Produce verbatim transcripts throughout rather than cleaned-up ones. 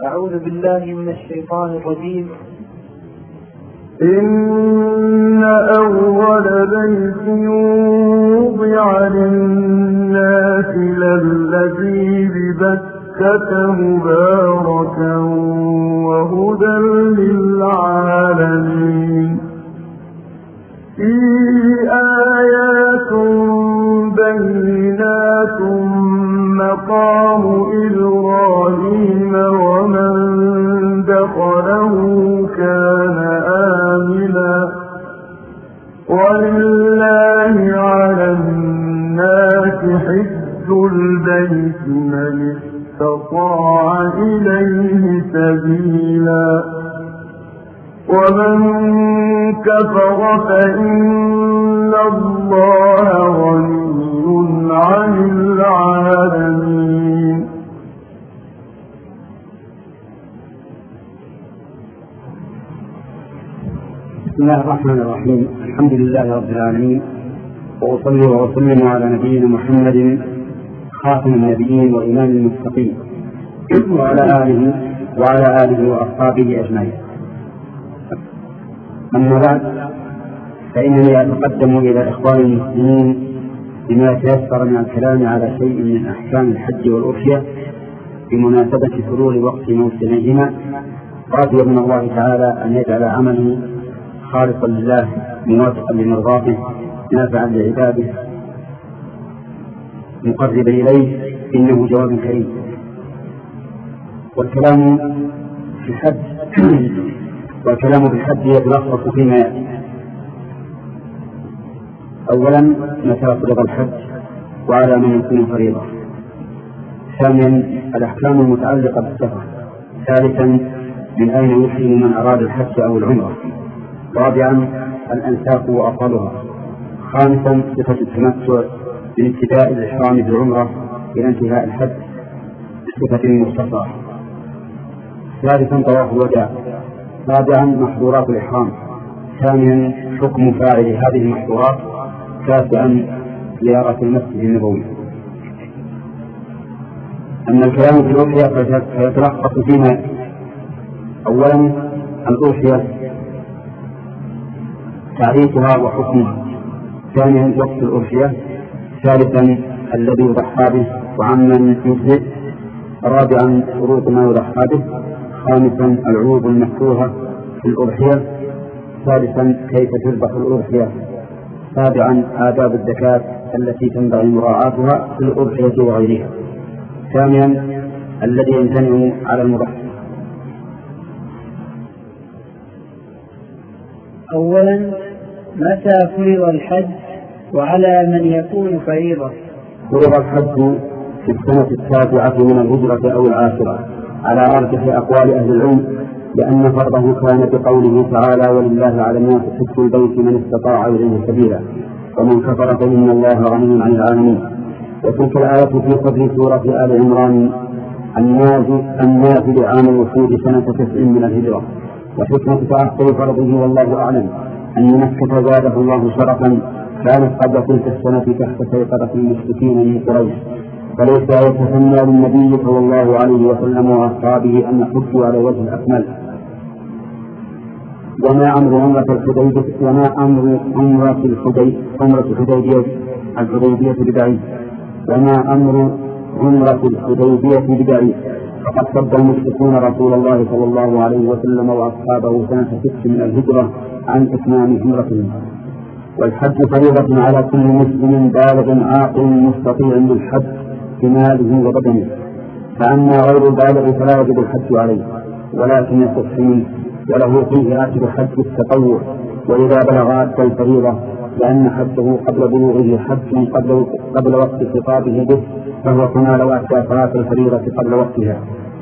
أعوذ بالله من الشيطان الرجيم. إن أول بيت وضع للناس للذي ببكة مباركا وهدى للعالمين فيه آيات بينات مقام إبراهيم ومن دخله كان آمنا ولله على الناس حج البيت من استطاع إليه سبيلا ومن كفر فإن الله غني عن العالمين. بسم الله الرحمن الرحيم. الحمد لله رب العالمين، وأصلي وأسلم على نبينا محمد خاتم النبيين وإمام المتقين وعلى آله وعلى آله وأصحابه أجمعين. أما بعد، فإنني أتقدم إلى إخوان المسلمين بما يتيسر من الكلام على شيء من أحكام الحج والأضحية بمناسبة حلول وقت موسميهما، راجيا من الله تعالى أن يجعل عمله خالصا لله موافقا لمرضاته نافعا لعباده مقربا إليه، إنه جواب كريم. والكلام في الحج والكلام في الحج يتلخص فيما يأتي. أولا، متى فرض الحج وعلى من يكون فريضة. ثانيا، الأحكام المتعلقة بالسفر. ثالثا، من أين يحرم من أراد الحج أو العمرة. رابعا، الأنساك وأفضلها. خامسا، صفة التمتع من ابتداء الإحرام بالعمرة إلى انتهاء الحج بصفة مختصرة. ثالثا، طواف الوداع. رابعا، محظورات الإحرام. ثانيا، حكم فاعل هذه المحظورات. تاسعا، زيارة المسجد النبوي. أما الكلام في الأضحية فيتلخص فيما: أولا، الأضحية تعريفها وحكمها. ثانيا، وقت الأضحية. ثالثا، الذي يضحى به وعمن يجزئ. رابعا، شروط ما يضحى به. خامسا، العروض المكروهة في الأضحية. سادسا، كيف تذبح الأضحية. سابعا، آداب الزكاة التي تنبغي مراعاتها في الأضحية وغيرها. ثانيا، الذي يمتنع على المضحي. أولا، متى فرض الحج وعلى من يكون فريضة. فرض الحج في السنة التاسعة من الهجرة أو العاشرة على أرجح أقوال أهل العلم، لأن فرضه كان بقوله تعالى: ولله على الناس حج البيت من استطاع إليه سبيلا ومن كفر فإن الله غني عن العالمين. وتلك الآية في صدر سورة آل عمران النازل عام الوفود سنة تسع من الهجرة. وحكمة تأخر فرضه والله أعلم أن مكة زاده الله شرفا كانت قبل تلك السنة تحت سيطرة المشركين من قريش، فليس يتسنى للنبي صلى الله عليه وسلم وأصحابه أن يحجوا على وجه الأكمل. وما أمر عمرة الحديبية وما أمر عمرة الحديبية عمرة الحديبية الحديبية بدعي وما أمر عمرة الحديبية بدعي فقد صد المشركون رسول الله صلى الله عليه وسلم وأصحابه سنة ست من الهجرة عن إتمام عمرتهم. والحج فريضة على كل مسلم بالغ عاقل مستطيع للحج بماله وبدنه، فأما غير البالغ فلا يجب الحج عليه ولكن يصح منه، وله فيه أجر حج التطوع وإذا بلغ أدى الفريضة، لأن حجه قبل بلوغه حج قبل, قبل وقت خطابه به، فهو كما لو أدى صلاة الفريضة قبل وقتها.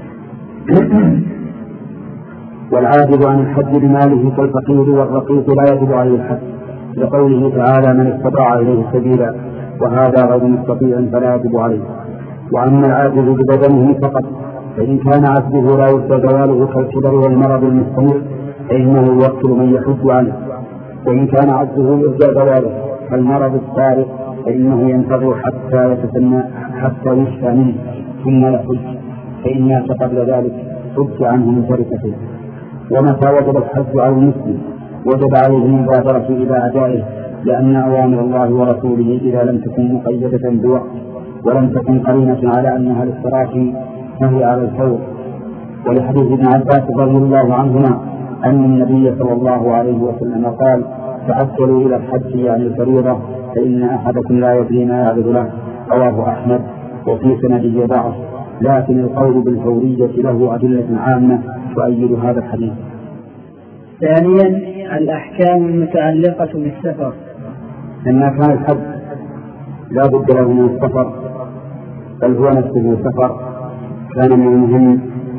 والعاجز عن الحج بماله كالفقير والرقيق لا يجب عليه الحج، لقوله تعالى: من استطاع إليه سبيلا، وهذا غير مستطيع فلا يجب عليه. وأما العاجز ببدنه فقط فإن كان عجزه لا يرجى زواله كالكبر والمرض المستمر فإنه يوكل من يحج عنه، وإن كان عجزه يرجى زواله كالمرض السارق فإنه ينتظر حتى يتسنى حتى يشفى منه ثم يحج، فإن مات قبل ذلك صد عنه من تركته. ومتى وجب الحج على المسلم وجب عليه المبادرة إلى أدائه، لأن أوامر الله ورسوله إذا لم تكن مقيدة بوقت ولم تكن قرينة على أنها للصراحة فهي على الفور. ولحديث ابن عباس رضي الله عنهما أن النبي صلى الله عليه وسلم قال: تعجلوا إلى الحج يعني الفريضة فإن أحدكم لا يدري ما يعرض له. رواه أحمد وفي سنده ضعف، لكن القول بالفورية له أدلة عامة تؤيد هذا الحديث. ثانيا الأحكام المتعلقة بالسفر. لما كان الحج لا بد له من السفر بل هو نفسه سفر، كان من المهم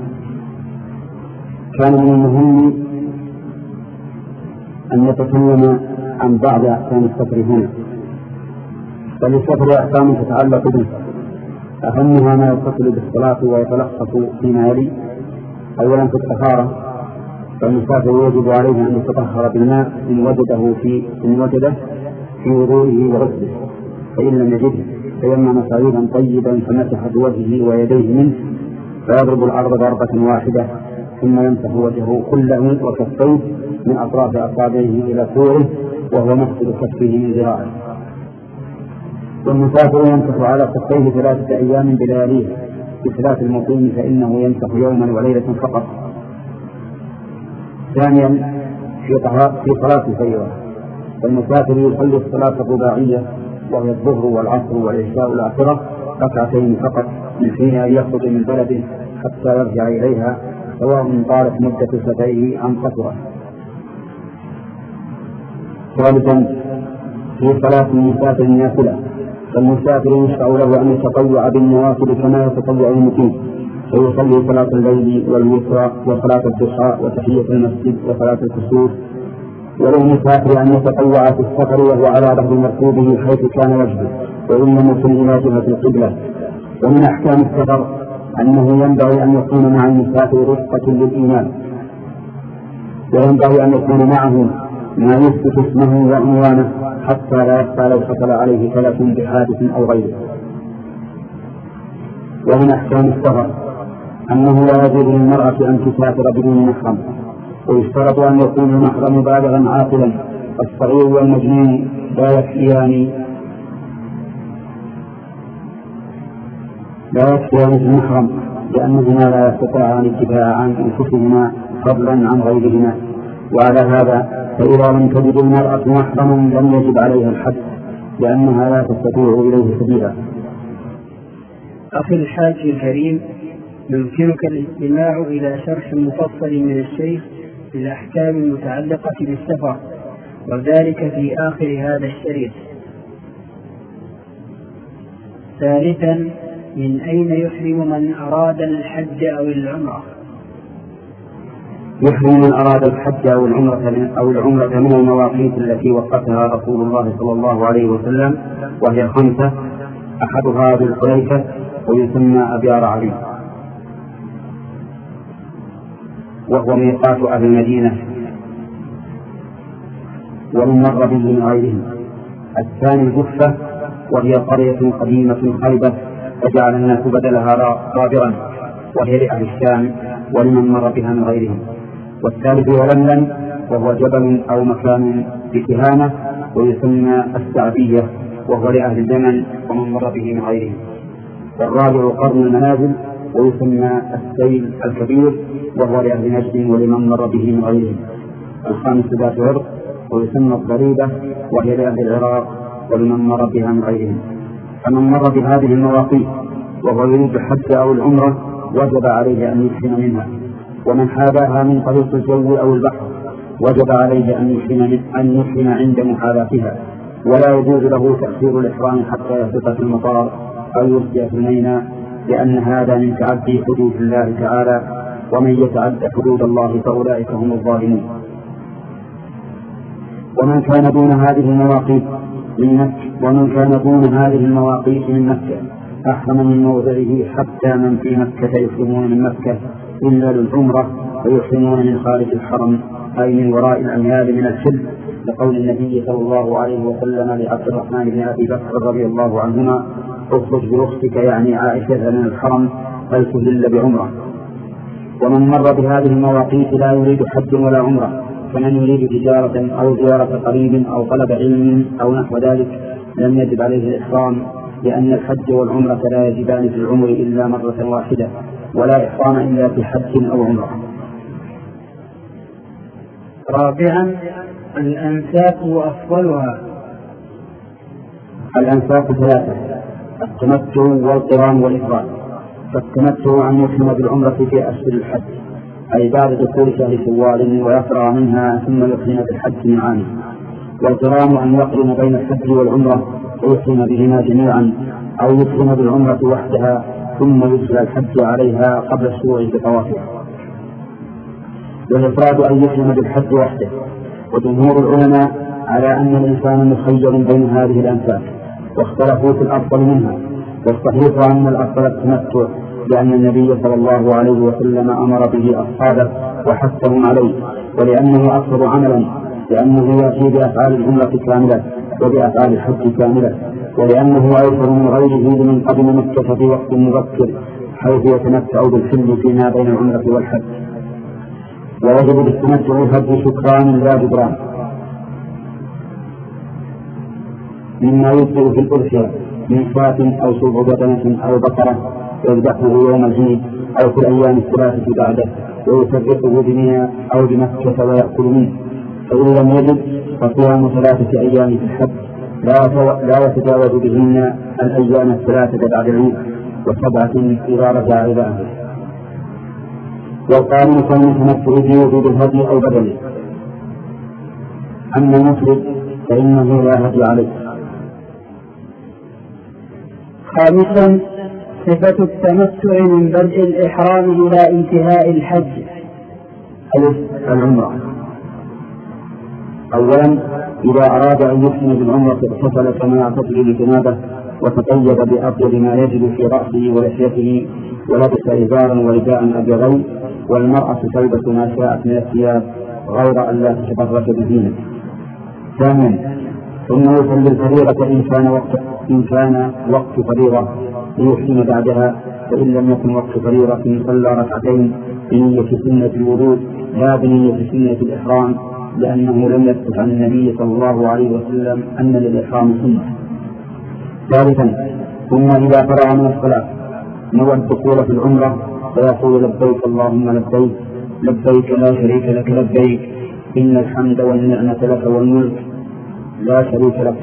كان من المهم أن يتكلم عن بعض أحكام السفر هنا. فللسفر أحكام تتعلق به، أهمها ما يتصل بالصلاة ويتلخص فيما يلي. أولا في الطهارة، فالمسافر يجب عليه أن يتطهر بالماء إن وجده في إن وجده في وضوئه وغسله، فإن لم يجده تيمم صعيدا طيبا فمسح بوجهه ويديه منه، فيضرب الأرض ضربة واحدة ثم يمسح وجهه كله وكفيه من أطراف أصابعه إلى كوعه وهو مفصل كفه من ذراعه. والمسافر يمسح على كفيه ثلاثة أيام بلياليه، بخلاف المقيم فإنه يمسح يوما وليلة فقط. ثانيا في صلاة الفريضة، فالمسافر يصلي الصلاة الرباعية وهي الظهر والعصر والعشاء الآخرة ركعتين فقط من حين أن يخرج من بلده حتى يرجع إليها، سواء طالت مدة سفره أم قصرت. ثالثا في صلاة المسافر النافلة، فالمسافر يشرع له أن يتطوع بالنوافل كما يتطوع المقيم، فيصلي صلاة الليل والوتر وصلاة الضحى وتحية المسجد وصلاة الكسوف. وللمسافر أن يتطوع في السفر وهو على ظهر مركوبه حيث كان وجهه وإن لم يكن إلى جهة القبلة. ومن أحكام السفر أنه ينبغي أن يكون مع المسافر رفقة للإيمان، وينبغي أن يكون معه ما يثبت اسمه وعنوانه حتى لا يخفى لو حصل عليه تلف بحادث أو غيره. ومن أحكام السفر أنه لا يجوز للمرأة أن تسافر بدون محرم، ويشترط أن يكون المحرم بالغا عاقلا. الصغير والمجنون لا يكفيان لا يكفيان في المحرم، لأنهما لا يستطيعان الدفاع عن أنفسهما فضلا عن غيرهما. وعلى هذا فإذا لم تجد المرأة محرم لم يجب عليها الحج، لأنها لا تستطيع إليه سبيلا. أخي الحاج الكريم، يمكنك الاستماع إلى شرح مفصل من الشيخ للأحكام المتعلقة بالسفر، وذلك في آخر هذا الشريط. ثالثا من أين يحرم من أراد الحج أو العمرة؟ يحرم من أراد الحج أو العمرة أو العمرة من المواقيت التي وقتها رسول الله صلى الله عليه وسلم، وهي خمسة، أحدها ذو الحليفة ويسمى أبيار علي، وهو ميقات أهل المدينة ومن مر به من غيرهم. الثاني الجفة وهي قرية قديمة خربت فجعل الناس بدلها رابرا، وهي لأهل الشام ولمن مر بها من غيرهم. والثالث يلملم وهو جبل أو مكان بتهامة ويسمى السعدية، وهو لأهل اليمن ومن مر به من غيرهم. والرابع قرن المنازل ويسمى السيل الكبير، وهو لأهل نجد ولمن مر به من غيرهم. الخامس ذات عرق ويسمى الضريبة، وهي لأهل العراق ولمن مر بها من غيرهم. فمن مر بهذه المواقيت وهو يريد الحج أو العمرة وجب عليه أن يحرم منها، ومن حاباها من طريق الجو أو البحر وجب عليه أن يحرم أن يحرم عند محاذاتها، ولا يجوز له تأخير الإحرام حتى يهبط في المطار أو يسجى في الميناء، لأن هذا من تعدي حدود الله تعالى، ومن يتعد حدود الله فأولئك هم الظالمون. ومن كان دون هذه المواقيت من مكة ومن كان دون هذه المواقيت من مكة أحرم من موضعه، حتى من في مكة يحرمون من مكة إلا للعمرة ويحرمون من خارج الحرم، أي من وراء الأميال من الحل، لقول النبي صلى الله عليه وسلم لعبد الرحمن بن أبي بكر رضي الله عنهما: اخرج برخصك يعني عائشة من الحرم فلتهل بعمرة. ومن مر بهذه المواقيت لا يريد حج ولا عمرة كمن يريد تجارة أو زيارة قريب أو طلب علم أو نحو ذلك لم يجب عليه الإحرام، لأن الحج والعمرة لا يجبان في العمر إلا مرة واحدة، ولا إحرام إلا في حج أو عمرة. رابعا الأنساك وأفضلها. الأنساك ثلاثة: التمتع والقران والإفراد. فالتمتع أن يحرم بالعمرة في أشهر الحج، أي بعد دخول شهر شوال ويفرغ منها ثم يحرم بالحج من عامه. والقران أن يقرن بين الحج والعمرة ويحرم بهما جميعا، أو يحرم بالعمرة وحدها ثم يدخل الحج عليها قبل الشروع في طوافها. والإفراد أن يحرم بالحج وحده. وجمهور العلماء على أن الإنسان مخير بين هذه الأنساك، واختلفوا في الأفضل منها، والصحيح أن الأفضل التمتع، لأن النبي صلى الله عليه وسلم أمر به أصحابه وحثهم عليه، ولأنه أكثر عملا، لأنه يأتي بأفعال العمرة كاملة وبأفعال الحج كاملة، ولأنه أيسر من غيره لمن قدم مكة في وقت مبكر حيث يتمتع بالحل فيما بين العمرة والحج. ويجب بالتمتع الحج شكران لا جبران، مما يبدأ في الأضحية من شاة أو سبع بدنة أو بقرة يذبحه يوم العيد أو في الأيام الثلاثة بعده، ويفرقه بمنى أو بمكة ويأكل منه. فإن لم يجد فصيام ثلاثة أيام في الحج لا يتجاوز بهن الأيام الثلاثة بعد العيد، وسبعة إذا رجع إلى أهله. والقارن كالمتمتع بوجود الهدي أو بدله. أما المفرد فإنه لا هدي عليه. خامسا صفة التمتع من بدء الإحرام إلى انتهاء الحج. ألف العمرة. أولا إذا أراد أن يحرم بالعمرة اغتسل كما يغتسل لجنابه، وتطيب بأطيب ما يجد في رأسه ولحيته، ولبس إزارا ورداء أبيضين، والمرأة تلبس ما شاءت من الثياب غير أن لا تتبرج بزينة. ثانيا ثم يصلي الفريضة إن كان وقت إن كان وقت فريضة ليحرم بعدها، فإن لم يكن وقت فريضة صلى ركعتين بنية سنة الوضوء لا بنية سنة الإحرام، لأنه لم يثبت عن النبي صلى الله عليه وسلم أن للإحرام سنة. ثالثا ثم إذا فرغ من الصلاة نوى الدخول في العمرة فيقول لبيك اللهم لبيك لبيك لا شريك لك لبيك إن الحمد والنعمة لك والملك لا شريك لك.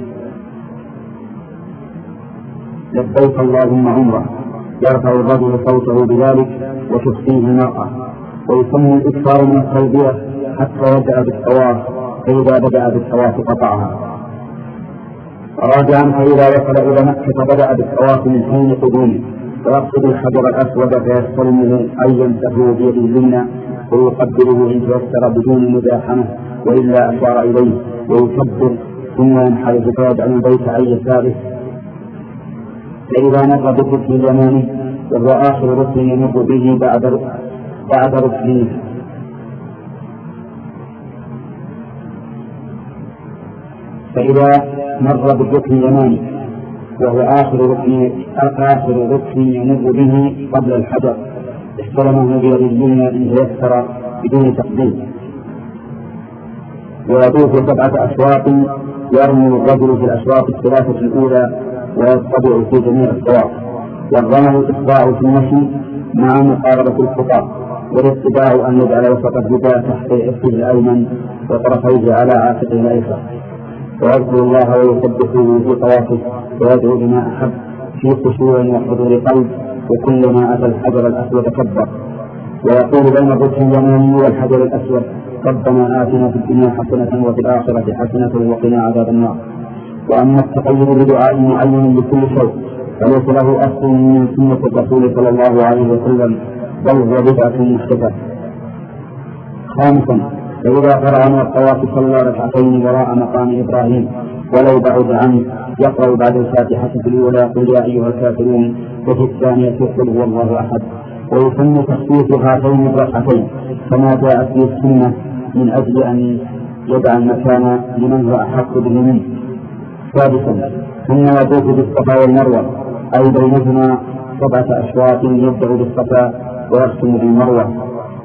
لبيك اللهم عمرة، يرفع الرجل صوته بذلك وتخفيه المرأة. ويسمى الإكثار من التلبية حتى يبدأ بالطواف، فإذا بدأ بالطواف قطعها. راجعا فإذا وصل إلى مكة بدأ بالطواف من حين قدومه، ويقصد الحجر الأسود فيستلمه أن يمسحه بيده اليمنى ويقبله إن تيسر بدون مزاحمة، وإلا أشار إليه ويكبر ثم ينحرف فيجعل البيت عن يساره. فإذا مر بالركن اليماني وهو آخر ركن يمر به بعد بعد ركنه فإذا مر بالركن اليماني وهو آخر ركن آخر ركن يمر به قبل الحجر استلمه بيد اليمنى إن تيسر بدون تقديم. ويطوف سبعة أشواط، يرمي الرجل في الأشواط الثلاثة الأولى ويتبع في جميع الطواف. والرمي الإسراع في المشي مع مقاربة الخطى، والاتباع أن يجعل وسط الرداء تحت إفه الأيمن وطرفيه على عاتقه الأيسر، ويذكر الله ويسبحه في طوافه ويدعو بما أحب في خشوع وحضور قلب، وكلما أتى الحجر الأسود كبر ويقول بين الركن اليماني والحجر الأسود ربنا آتنا في الدنيا حسنة وفي الآخرة حسنة وقنا عذاب النار. وأما التقيد بدعاء معين لكل شيء فليس له أصل من سنة الرسول صلى الله عليه وسلم، بل هو بدعة محدثة. خامسا فإذا فرغ من الطواف صلى ركعتين وراء مقام إبراهيم ولو بعد عنه، يقرأ بعد الفاتحة في الأولى قل يا أيها الكافرون، وفي الثانية قل هو الله أحد. ويسمى تخصيص هاتين بركعتين كما جاءت في السنة من أجل أن يدع المكان لمن هو أحق به منه. سادسا ثم يطوف بالصفا والمروة، أي بينهما سبعة أشواط يبدأ بالصفا ويختم بالمروة،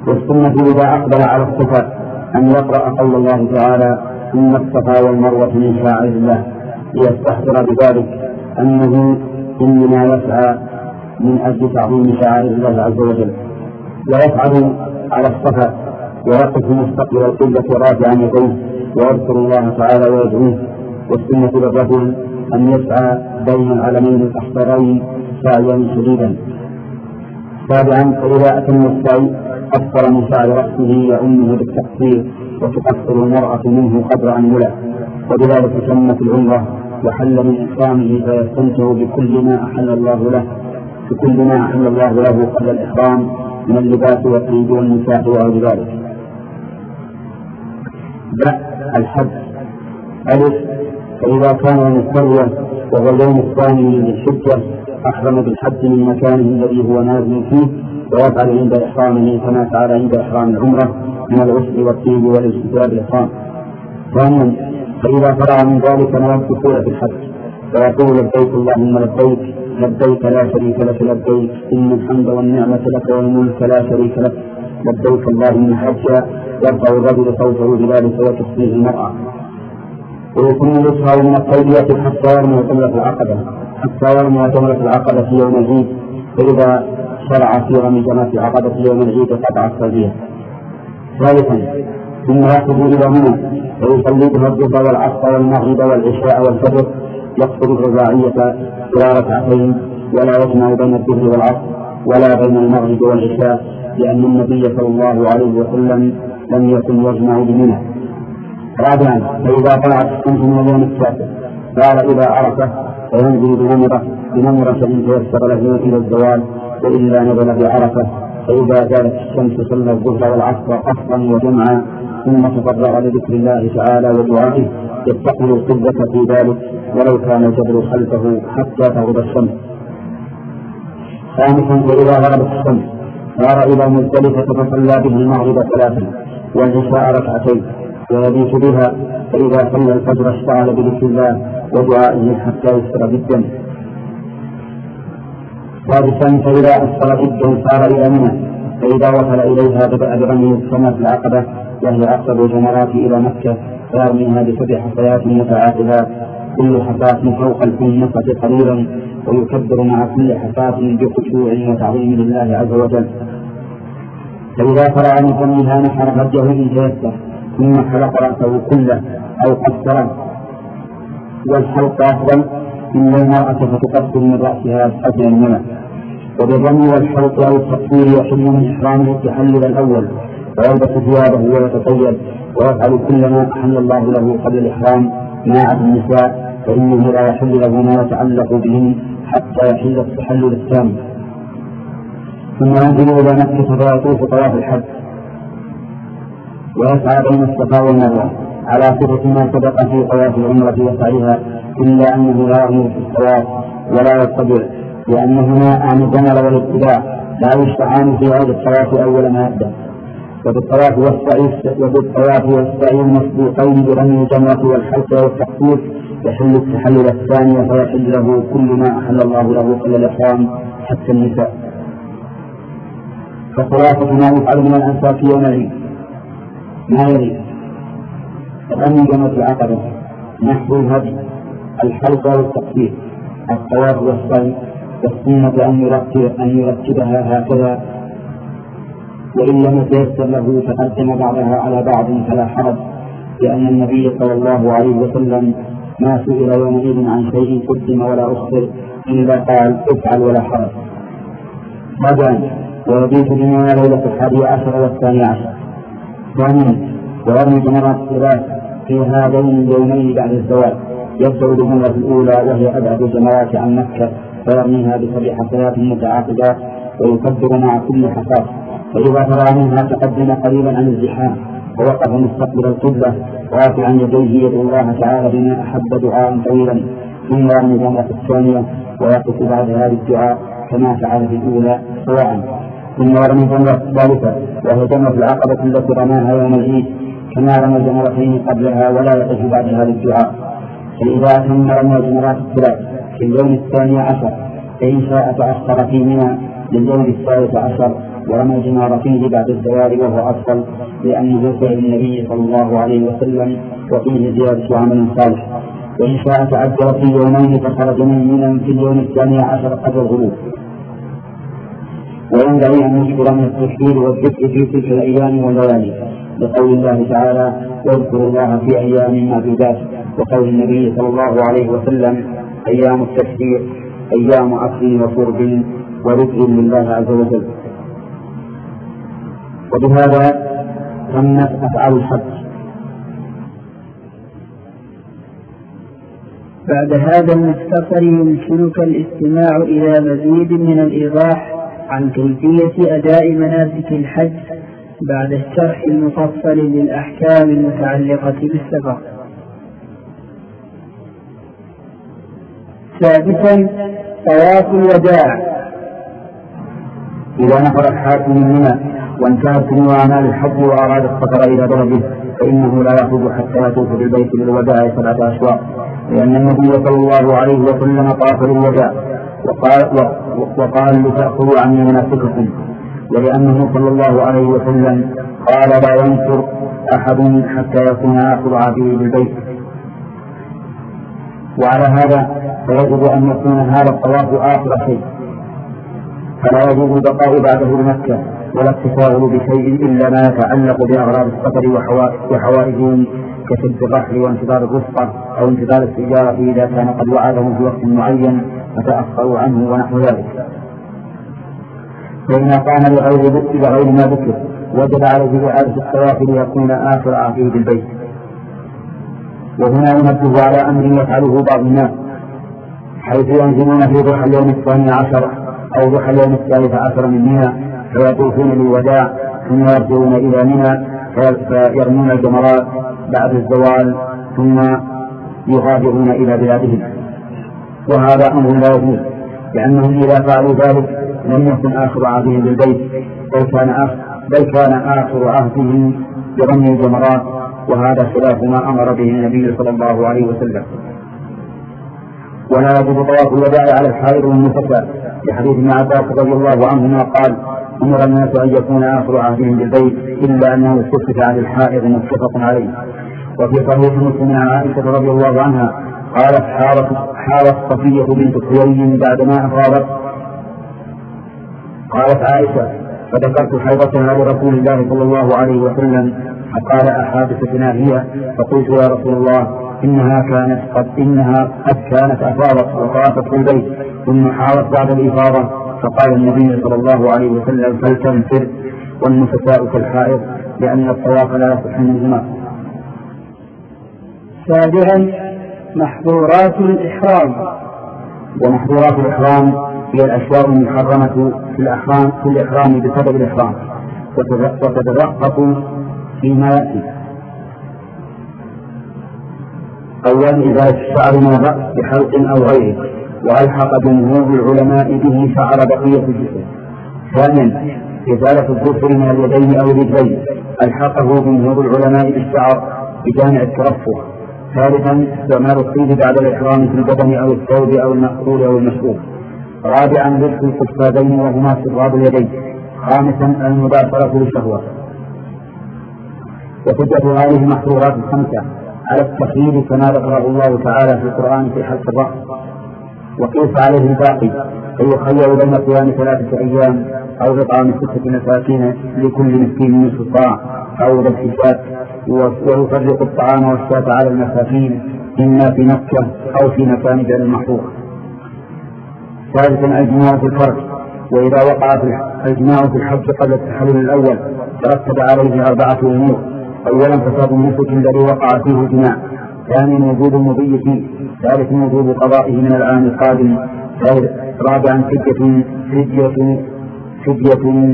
والسنة إذا أقبل على الصفا أن يقرأ قول الله تعالى إن الصفا والمروة من شعائر الله، ليستحضر بذلك أنه إنما يسعى من أجل تعظيم شعائر الله عز وجل، ويفعل على الصفا ويقف مستقبل القبلة رافعا يديه ويذكر الله تعالى ويدعوه. والسنة للرجل أن يسعى بين العلمين الأحضرين سعيا شديدا. سابعا فإذا أتم السعي أكثر من شعر رأسه يؤمه بالتقصير، وتقصر المرأة منه قدر أنملة، وبذلك تمت العمرة وحل من إحرامه فيستمتع بكل ما أحل الله له بكل ما أحل الله له قبل الإحرام من اللباس والطيب والنساء وغير ذلك. الحج. ألف فإذا كان يوم التروية وهو اليوم الثاني من الحجة أحرم بالحج من مكانه الذي هو نازل فيه، ويفعل عند إحرامه كما فعل عند إحرام العمرة من الغسل والطيب والاجتهاد الإحرام. ثانيا فإذا فرغ من ذلك نوى الدخول في الحج فيقول لبيك اللهم لبيك لبيك لا شريك لك لبيك إن الحمد والنعمة لك والملك لا شريك لك لبيك اللهم حجا، يرفع الرجل صوته بذلك وتصفيه المرأة. ويكون يسهر من التلبية حتى يرمي جمرة العقبة حتى يرمي جمرة العقبة في يوم العيد، فإذا شرع في رمي جمرة العقبة في يوم العيد قطع التلبية. ثالثا ثم يخرج إلى منى فيصلي بها الظهر والعصر والمغرب والعشاء والفجر، يقصد الرباعية إلى ركعتين، ولا يجمع بين الظهر والعصر ولا بين المغرب والعشاء، لأن النبي صلى الله عليه وسلم لم يكن يجمع بمنى. رابعا فإذا طلعت الشمس من اليوم التاسع قال إذا عرفه فينزل بنمرة بنمرة إن تيسر له إلى الزوال، وإلا نزل بعرفة فإذا زالت الشمس صلى الظهر والعصر قصرا وجمعا، ثم تفرغ لذكر الله تعالى ودعائه يستقبل القبلة في ذلك ولو كان الجبل خلفه حتى تغرب الشمس. خامسا فإذا غربت الشمس صار إلى مزدلفة فصلى به المغرب ثلاثا والعشاء ركعتين ويبيت بها، فإذا صلى الفجر اشتغل بذكر الله ودعائه حتى يسر بالدم. سادسا فإذا أسفر جدا صار إلى منى، فإذا وصل إليها بدأ برمي السماء في العقبة وهي أقرب الجمرات إلى مكة، فيرميها بسبع حصيات متعاقبات كل حصاة فوق الكنفة قليلا، ويكبر مع كل حصاة بخشوع وتعظيم لله عز وجل. فإذا فرغ من رميها نحر هجه إن تيسر، ثم حلق رأسه كله أو قصره، والحلق أفضل إن المرأة فتقصر من رأسها حتى المنى. وبالرمي والحلق أو التقصير يحل من إحرامه التحلل الأول، ويلبس ثيابه ويتطيب ويفعل كل ما أحل الله له قبل الإحرام ما عدا النساء، فإنه لا يحل له ما يتعلق بهم حتى يحل التحلل الثاني. ثم ينزل إلى مكة فيطوف طواف الحج ويسعى بين الصفا والمروة على صفة ما سبق في طواف العمرة وسعيها، إلا أنه لا يأمر في الطواف ولا يتبع، لأنهما أعن الجمل والاتباع لا يشفعان في هذا الطواف أول ما يبدأ. وبالطواف والسعي المسبوقين برمي الجمرة والحلق والتقصير يحل التحلل الثاني، فيحل له كل ما أحل الله له قبل الإحرام حتى النساء. فخلاصة ما يفعل من الأنساك يوم العيد ما يلي: رمي جمرة العقبة، نحو الهدي، الحلق والتقصير، الطواف والسعي، والسنة أن يرتب أن يرتبها هكذا، وإن لم يتيسر له فقدم بعضها على بعض فلا حرج، لأن النبي صلى الله عليه وسلم ما سئل يومئذ عن شيء قدم ولا أخر إلا قال افعل ولا حرج. رابعا ويبيت بما ليلة الحادي عشر والثاني عشر. ثانيا ويرمي جمرات الثلاث في هذين اليومين بعد الزواج، يبدأ بالجمرة الأولى وهي أبعد الجمرات عن مكة، فيرميها بسبع حصيات متعاقبات ويكبر مع كل حصاة، فإذا فرغ منها تقدم قريبا عن الزحام ووقف مستقبل القبلة رافعا يديه يدعو الله تعالى بما أحب دعاء طويلا، ثم يرمي الجمرة الثانية ويقف بعد هذا الدعاء كما فعل في الأولى سواء، ثم يرمي الجمرة الثالثة وهي جمرة العقبة التي رماها يوم العيد كما رمى الجمرتين قبلها ولا يقف بعد هذا الدعاء. فإذا تم رمي الجمرات الثلاث في اليوم الثاني عشر فإن شاء تأخر في منى لليوم الثالث عشر ورمى الجمار فيه بعد الزوال وهو أفضل لأنه فعل النبي صلى الله عليه وسلم وفيه زيادة عمل صالح. وإن شاء تعذر في يومين فخرج مؤمنا في اليوم الثاني عشر قبل الغروب. وينبغي أن نشكر من التشكير والذكر في تلك الأيام والليالي لقول الله تعالى واذكروا الله في أيام معدودات، وقول النبي صلى الله عليه وسلم أيام التشكير أيام أكل وشرب وذكر لله عز وجل. وبهذا تمت أفعال الحج. بعد هذا المختصر يمكنك الاستماع إلى مزيد من الإيضاح عن كيفية أداء مناسك الحج بعد الشرح المفصل للأحكام المتعلقة بالسفر. سادسا طواف الوداع. إذا نفر الحاج من منى وانتهت من أعمال الحج وأراد السفر إلى بلده فإنه لا يخرج حتى يطوف بالبيت للوداع سبعة أشواط، لأن النبي صلى الله عليه وسلم طاف للوداع وقال, وقال لتأخذوا عني مناسككم، ولأنه صلى الله عليه وسلم قال لا ينفر أحد حتى يكون آخر عهده بالبيت. وعلى هذا فيجب أن يكون هذا الطواف آخر شيء، فلا يجوز البقاء بعده بمكة ولا التشاغل بشيء إلا ما يتعلق بأغراض السفر وحوائجهم كشد الرحل وانتظار الرفقة أو انتظار السيارة إذا كان قد وعدهم في وقت معين فتأخروا عنه ونحو ذلك. فإن كان لغير ما ذكر وجب عليه إعادة الطواف ليكون آخر عهده بالبيت. وهنا ينبه على أمر يفعله بعض الناس حيث ينزلون في ضحى اليوم الثاني عشر أو ضحى اليوم الثالث عشر من منى فيطوفون للوداع ثم يرجعون إلى منى فيرمون الجمرات بعد الزوال ثم يغادرون إلى بلادهم، وهذا أمر لا يجوز، لأنهم إذا فعلوا ذلك لم يكن آخر عهدهم بالبيت بل كان آخر, بل كان آخر عهدهم برمي الجمرات، وهذا خلاف ما أمر به النبي صلى الله عليه وسلم. ولا يجب طواف الوداع على الحائض والنفساء لحديث ابن عباس رضي الله عنهما قال أمر الناس أن يكون آخر عهدهم بالبيت إلا أنه سكت عن الحائض متفق عليه. وفي صحيح مسلم عن عائشة رضي الله عنها قالت حارت صفية بنت حيي بعدما أفاضت، قالت عائشة فذكرت حيضتها لرسول الله صلى الله عليه وسلم فقال أحادثتنا هي؟ فقلت يا رسول الله إنها كانت قد إنها قد كانت أفاضت وطافت في البيت ثم حارت بعد الإفاضة، فقال النبي صلى الله عليه وسلم فلتنفر والنفساء كالحائض لأن الطواف لا يصح منهما. سابعا محظورات الإحرام. ومحظورات الإحرام هي الأشياء المحرمة في الإحرام في الإحرام بسبب الإحرام وتترقق فيما يأتي. أولا إزالة الشعر من الرأس بحلق أو غيره، وألحق جمهور العلماء به شعر بقية الجسم. ثانيا إزالة الظفر من اليدين أو الرجلين، ألحقه جمهور العلماء بالشعر بجامع الترفه. ثالثا استعمال الطيب بعد الإحرام في البدن أو الثوب أو المأكول أو المشروب. رابعا لبس القفازين وهما استضراب اليدين. خامسا المباشرة للشهوة. وتجد هذه المحظورات الخمسة على التخيير كما ذكره الله تعالى في القرآن في حلق الرأس، وقيس عليه الباقي فيخير بين صيام ثلاثة أيام أو إطعام ستة مساكين لكل مسكين نصف صاع أو ذبح شاة، ويفرق الطعام والشاة على المساكين إما في مكة أو في مكان غير المحظور. ثالثا الجماع في الفرج، وإذا وقع الجماع في الحج قبل التحلل الأول ترتب عليه أربعة أمور. أولا فساد النسك الذي وقع فيه الجماع، ثانيا وجود المضي فيه، ثالثا وجود قضائه من العام القادم، رابعا فدية فدية فدية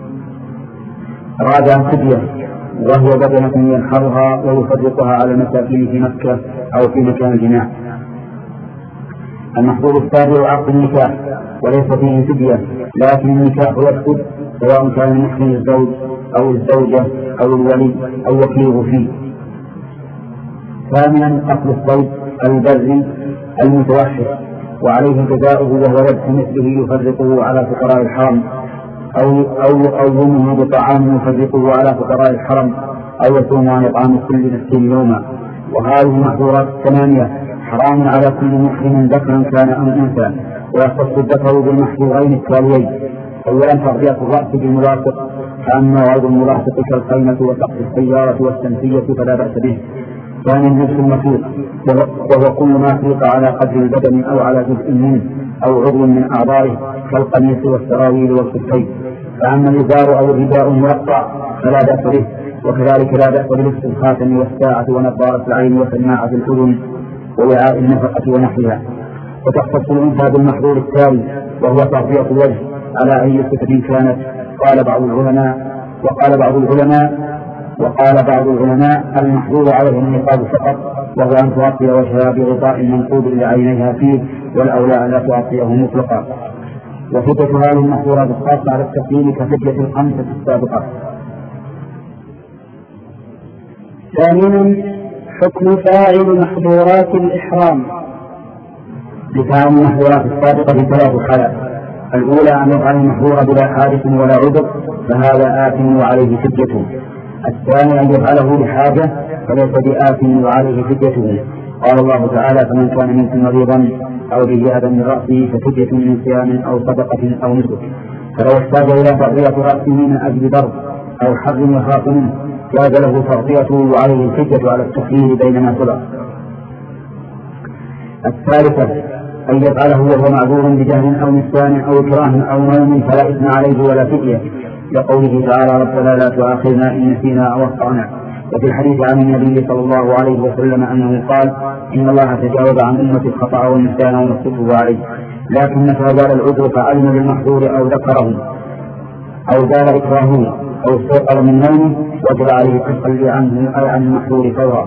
رابعا فدية وهي بدنة ينحرها ويفرقها على المساكين في مكة أو في مكان الجماع. المحظور السابع عقد النكاح وليس فيه فدية، لكن النكاح يفسد سواء كان المحرم الزوج أو الزوجة أو الولي أو وكيله فيه. ثانيا قتل الصيد البري المتوحش وعليه جزاؤه وهو ذبح مثله يفرقه على فقراء الحرم أو أو يقومه بطعام يفرقه على فقراء الحرم أو يصوم عن إطعام كل مسكين يوما. وهذه المحظورات الثمانية حرام على كل محرم ذكرا كان أو أنثى، ويختص الذكر بالمحظورين التاليين: أولا تغطية الرأس بالملاصق، فأما وعد الملاصق كالخيمة وسقف السيارة والسنفية فلا بأس به. ثانيا لبس المخيط، وهو كل ما خلق على قدر البدن أو على جزء منه أو عضو من أعضائه كالقميص والسراويل والخفين. فأما الإزار أو الرداء المرقع فلا بأس به، وكذلك لا بأس بلبس الخاتم والساعة ونظارة العين وسماعة الأذن ووعاء النفقة ونحوها. وتختص الأنثى بالمحظور التالي وهو تغطية الوجه على أي صفة كانت. قال بعض العلماء وقال بعض العلماء وقال بعض العلماء المحظور عليه النقاب فقط، وهو أن تغطي وجهها بغطاء منقوب لعينيها فيه، والأولى أن لا تغطيه مطلقا. وفتة هذه المحظورات الخاصة على التقييم كفتية الخمسة السابقة. ثانيا حكم فاعل محظورات الإحرام. لفعل المحظورات السابقة ثلاث حالات: الأولى أن يفعل المحظور بلا حادث ولا عذر فهذا آثم وعليه فديته. الثاني أن يفعله لحاجة فليس بآثم وعليه فديته. قال الله تعالى: فمن كان منكم مريضا أو به أذى من رأسه ففدية من صيام أو صدقة أو نسك. فلو احتاج إلى تغطية رأسه من أجل ضرب أو حر يخاف منه جاز له تغطيته وعليه الفدية على التخيير بين ما سبق. الثالثة أن يفعله وهو معذور بجهل أو نسيان أو إكراه أو نوم فلا إثم عليه ولا فدية، لقوله تعالى: ربنا لا تؤاخذنا إن نسينا أو أخطأنا. وفي الحديث عن النبي صلى الله عليه وسلم أنه قال: إن الله تجاوز عن أمة الخطأ والنسيان ونصبه عليه. لكن متى زال العذر فعلم بالمحظور أو ذكره أو زال إكراهه أو استيقظ من نومه وجب عليه التخلي عنه أي عن المحظور فورا.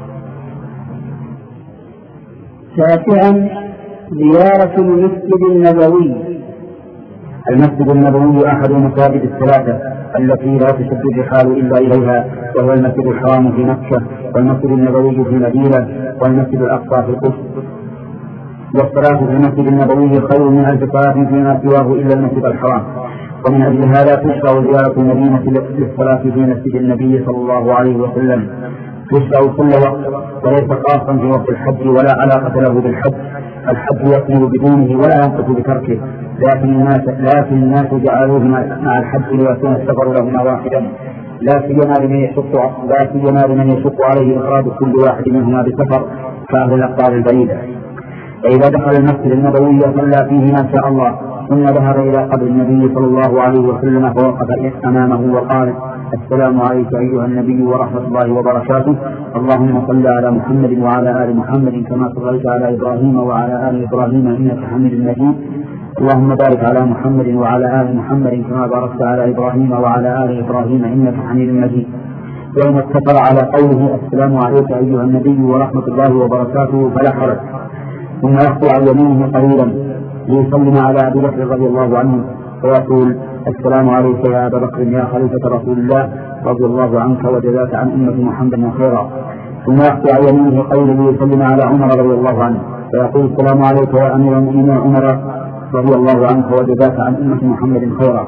تاسعا زيارة المسجد النبوي. المسجد النبوي أحد المساجد الثلاثة التي لا تشد الرحال إلا إليها، وهو المسجد الحرام في مكة، والمسجد النبوي في المدينة، والمسجد الأقصى في القدس. والصلاة في المسجد النبوي خير من ألف صلاة فيما سواه إلا المسجد الحرام. ومن أجل هذا تشرع زيارة المدينة للصلاة في مسجد النبي صلى الله عليه وسلم، تشرع كل وقت وليس خاصا في وقت الحج ولا علاقة له بالحج. الحج يكمل بدونه ولا ينقص بتركه، لكن الناس لكن الناس جعلوه مع الحج ليكون السفر لهما واحدا، لا سيما لمن يشق لا سيما لمن يشق عليه إخراج كل واحد منهما بسفر كأهل الأقطار البعيدة. فإذا دخل المسجد النبوي صلى فيه ما شاء الله، ثم ذهب إلى قبر النبي صلى الله عليه وسلم فوقف أمامه وقال: السلام عليك أيها النبي ورحمة الله وبركاته، اللهم صل على محمد وعلى آل محمد كما صليت على إبراهيم وعلى آل إبراهيم إنك حميد مجيد، اللهم بارك على محمد وعلى آل محمد كما باركت على إبراهيم وعلى آل إبراهيم إنك حميد مجيد. يوم اقتصر على قوله السلام عليك أيها النبي ورحمة الله وبركاته فلا حرج، ثم يخطو عن يمينه قليلا ليسلم على أبي بكر رضي الله عنه ويقول: السلام عليك يا أبا بكر يا خليفة رسول الله رضي الله عنك وجزاك عن أمة محمد خيرا. ثم يخطو عن يمينه قليلا ليسلم على عمر رضي الله عنه ويقول: السلام عليك يا أمير المؤمنين عمر رضي الله عنك وجزاك عن أمة محمد خيرا.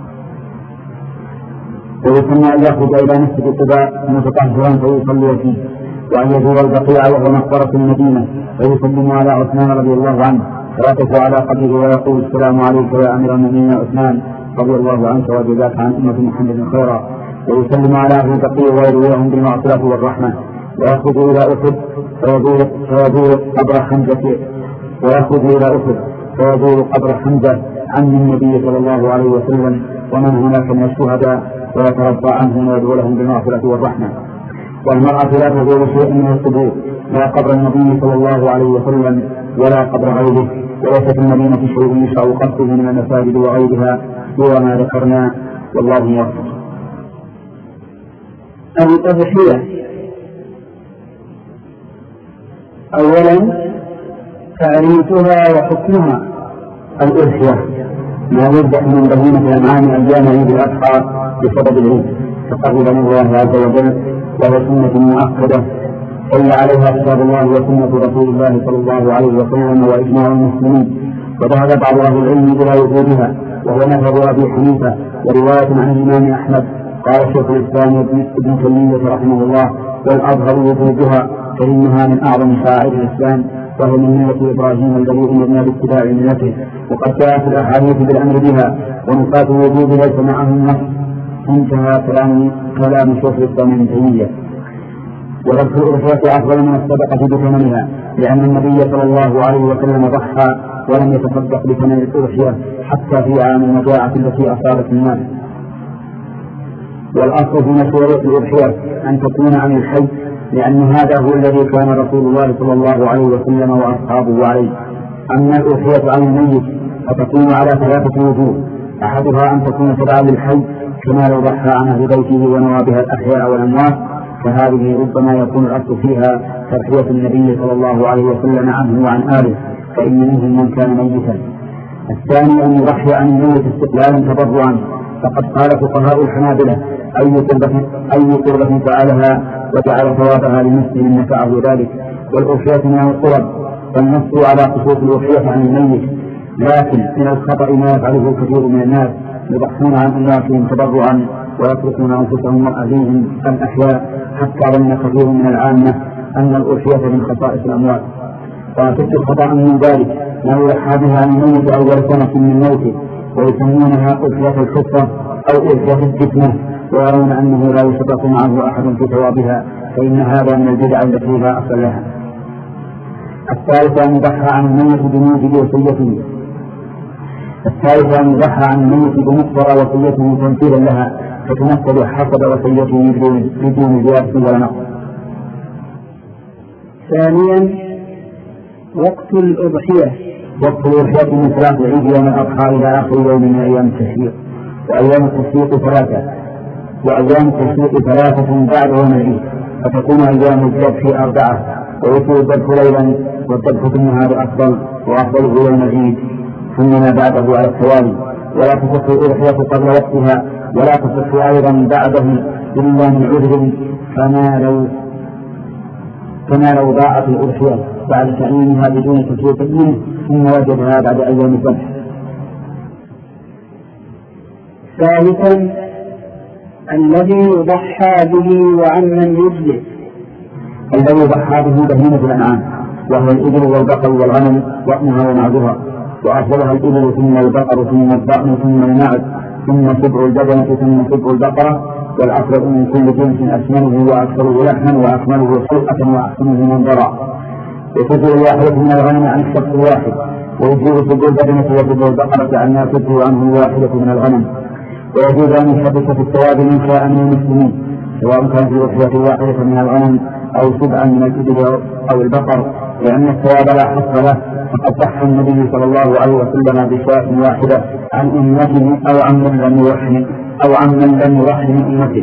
ويسمى أن يخرج إلى مسجد قباء متطهرا فيصلي فيه، وأن يزور البقيع وهو مقبرة المدينة ويسلم على عثمان رضي الله عنه ويقف على قبره ويقول: السلام عليك يا أمير المؤمنين عثمان رضي الله عنك وجزاك عن أمة محمد خيرا. ويسلم على أهل البقيع ويدعوهم بالمغفرة والرحمة. ويخرج إلى أحد فيزور قبر حمزة ويخرج إلى أحد فيزور قبر حمزة عن النبي صلى الله عليه وسلم ومن هناك من الشهداء ويترضى عنهم ويدعو لهم بالمغفرة والرحمة. والمرأة لا تزور شيئا من القبور، لا قبر النبي صلى الله عليه وسلم ولا قبر غيره، وليس في المدينة شيء يشرع قصده من المساجد وغيرها سوى ما ذكرنا، والله موفق. الأضحية. أولا تعريفها وحكمها. الأضحية ما يذبح من بهيمة الأنعام أيام عيد الأضحى بسبب العيد تقربا من الله عز وجل، وهي سنة مؤكدة صلى عليها كتاب الله وسنة رسول الله صلى الله عليه وسلم وإجماع المسلمين. وذهب بعض أهل العلم إلى وجودها وهو مذهب أبي حنيفة ورواية عن الإمام أحمد. قال شيخ الإسلام ابن تيمية رحمه الله: والأظهر وجوبها، فإنها من أعظم شعائر الإسلام، وهو من ملة إبراهيم الذي أمرنا باتباع ملته، وقد جاءت الأحاديث بالأمر بها، ونقاط الوجوب ليس معهم نص. انتهى كلام كلام شيخ الإسلام ابن تيمية. وذبح الأضحية أفضل من الصدقة بثمنها، لأن النبي صلى الله عليه وسلم ضحى ولم يتصدق بثمن الأضحية حتى في عام المجاعة التي أصابت الناس. والأصل في مشروعية الأضحية أن تكون عن الحي، لأن هذا هو الذي كان رسول الله صلى الله عليه وسلم وأصحابه عليه. أما الأضحية عن الميت فتكون على ثلاثة وجوه: أحدها أن تكون تبعا للحي كما لو ضحى عن أهل بيته ونوى بها الأحياء والأموات، فهذه ربما يكون الأصل فيها تضحية النبي صلى الله عليه وسلم عنه وعن آله، فإن منهم من كان ميتا. الثاني أن يضحي عن الميت استقلالا تبرعا، فقد قال فقهاء الحنابلة: أي قربة أي قربة فعلها وجعل ثوابها لمسلم نفعه ذلك. والأضحية من القرب، فالنص على خصوص الأضحية عن الميت، لكن من الخطأ ما يفعله كثير من الناس، يضحون عن أملاكهم تبرعا ويتركون أنفسهم وأهليهم الأحياء، حتى ظن كثير من العامة أن الأضحية من خصائص الأموات. وأشد خطأ من ذلك ما يضحى بها عن الميت أول سنة من موته، ويسمونها أضحية الخطة أو أضحية الجسمة، ويرون أنه لا يشترك معه أحد في ثوابها، فإن هذا من البدع التي لا أصل لها. الثالث أن يضحى عن الميت بموجب وصيته الثالث أن يضحى عن الميت بمقتضى وصيته تمثيلا لها، فتمثل حسب وصيته بدون زيادة ولا نقص. ثانيا وقت الأضحية. وقت الأضحية من صلاة العيد يوم الأضحى إلى آخر يوم من أيام التشريق، وأيام التشريق ثلاثة وأيام التشريق ثلاثة بعد يوم العيد، فتكون أيام الذبح أربعة، ويكون الذبح ليلا والذبح في النهار أفضل، وأفضله يوم العيد ثم ما بعده على التوالي. ولا تصح الأضحية قبل وقتها، ولا تصح أيضا بعده إلا من عذر، كما لو كما لو ضاعت الأضحية بعد تعيينها بدون تشريق منه ثم وجدها بعد أيام الذبح. ثالثا الذي يضحى به وعن من يجزئ. الذي يضحى به بهيمة الأنعام، وهو الإبل والبقر والغنم وأمها ومعدها، وأفضلها الإبل ثم البقر ثم الضأن ثم المعد ثم سبع الجبنة ثم سبع البقرة، والأفضل من كل جنس أسمنه وأكثره لحما وأكمله خلقة وأحسنه منظرا. وتجزئ الواحدة من الغنم عن الشخص الواحد، ويجزئ سبع الجبنة وسبع البقرة عما تجزئ عنه الواحدة من الغنم. ويجوز أن يشبك في الثواب من شاء من المسلمين، سواء كان في أضحية واحدة من الغنم أو سبعا من الإبل أو البقر، لأن الثواب لا حصر له. فقد ضحى النبي صلى الله عليه وسلم بشاة واحدة عن أمته أو عن من لم يرحم أو عن من لم يرحم أمته.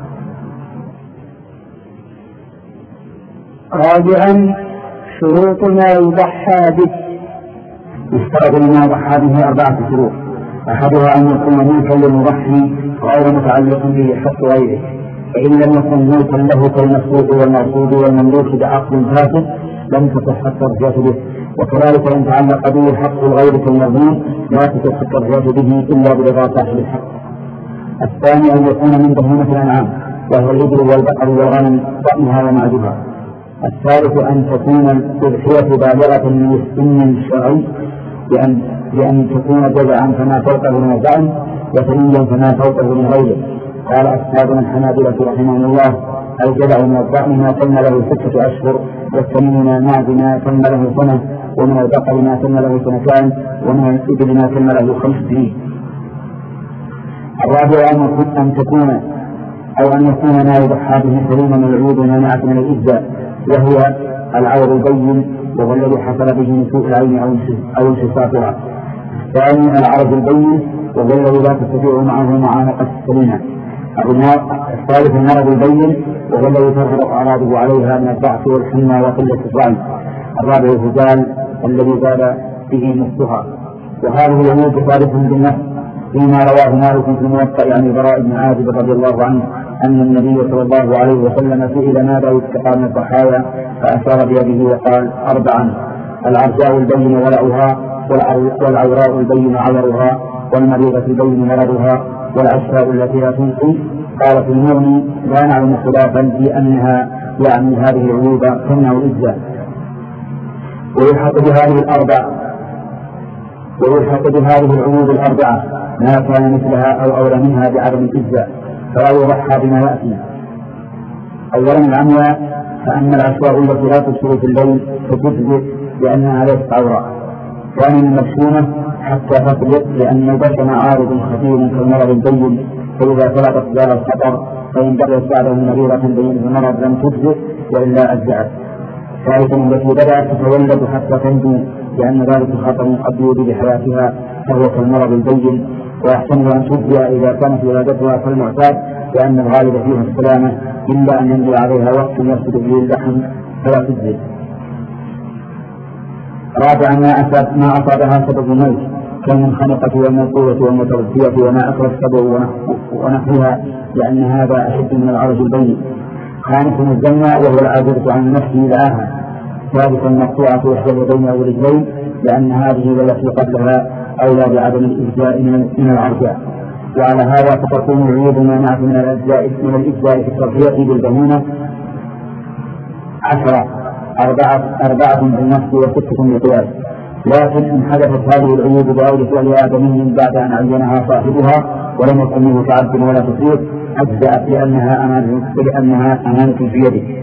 رابعا شروط ما يضحى به. يشترط لما يضحى به أربعة شروط: أحدها أن يكون ملكا للمضحي غير متعلق به حق غيره، فإن لم يكن ملكا له كالمسروق والمرصود والمملوك بعقد فاسد لم تصح الترجية به. وكذلك إن تعلق به حق الغير كالمضمون لا تصح الترجية به إلا برضا صاحب الحق. الثاني أن يكون من بهيمة الأنعام، وهو الإبل والبقر والغنم ضأنها ومعدها. الثالث أن تكون الأضحية بالغة من السن الشرعي، بأن, بأن تكون جزعا فما فوقه من الضأن، وثنيا فما فوقه من غيره. قال أصحابنا الحنابلة رحمهم الله: الجزع من الضأن ما تم له ستة أشهر، والثني من المعز ما تم له سنة، ومن البقر ما تم له سنتان، ومن الإبل ما تم له خمس سنين. الرابع أن تكون أو أن يكون ما يضحى به سليما من العود ومناعة من الإجزاء، وهي العور البين، وهو الذي حصل به من سوء العين أو انشقاقها. الثاني العرض البين، وهو الذي لا تستطيع معه معانقة السليمة. الثالث المرض البين، وهو الذي تظهر أعراضه عليها من الضعف والحمى وقلة الرأي. الرابع الهزال الذي زال به نفسها. وهذه الأمور ثالث بالنفس، فيما رواه مالك في الموطأ عن البراء بن عازب رضي الله عنه أن النبي صلى الله عليه وسلم سئل ماذا يتقى من الضحايا، فأشار بيده وقال: أربعا: العرجاء البين ولعها، والعوراء البين عورها، والمريضة البين مرضها والعشاء التي لا تنقي. قال في المغني لا نعلم خلافا في أنها يعني هذه العيوب تمنع الإجزاء. ويلحق بهذه الأربع ويلحق بهذه العيوب الأربعة ما كان مثلها أو أولى منها بعدم الإجزاء، فلا يضحى بما يأتي. أولا العمياء، فأن العشاء التي لا تبصر في الليل فتجزئ لأنها ليست عورة. ثانيا المشحونة حتى تطلق لأن البشر عارض خطير كالمرض البين، فإذا طلقت دار الخطر فإن بقيت بعده مريضة بين المرض لم تجزئ وإلا أجزأت. ثالثا التي بدأت تتولد حتى تنجو لأن ذلك خطر قد يؤذي بحياتها فهو كالمرض البين، ويحتمل أن تجزئ إذا كانت ولادتها كالمعتاد لأن الغالب فيها السلامة، إلا أن يمضي عليها وقت يفسد به اللحم فلا تجزئ. رابعا ما أصابها سبب الموت كالمنخنقة والموقوة والمتردية وما أكل السبع ونحوها لأن هذا أشد من العرج البين. خامسا الزنا وهو العاجزة عن نفسه دعاها. ثالثا المقطوعة إحدى اليدين أو الرجلين لأن هذه والتي قبلها أولى بعدم الإجزاء من العرجاء. وعلى هذا فتكون العيوب مانعة من الإجزاء من الإجزاء في التربية بالبنونة عشرة أربعة أربعة بالنفس وستة بالقياس. لكن إن حدثت هذه العيوب بغير فعل آدمي بعد أن عينها صاحبها ولم يكن منه تعد ولا تفريط أجزأت لأنها أمانة لأنها أمانة في يده.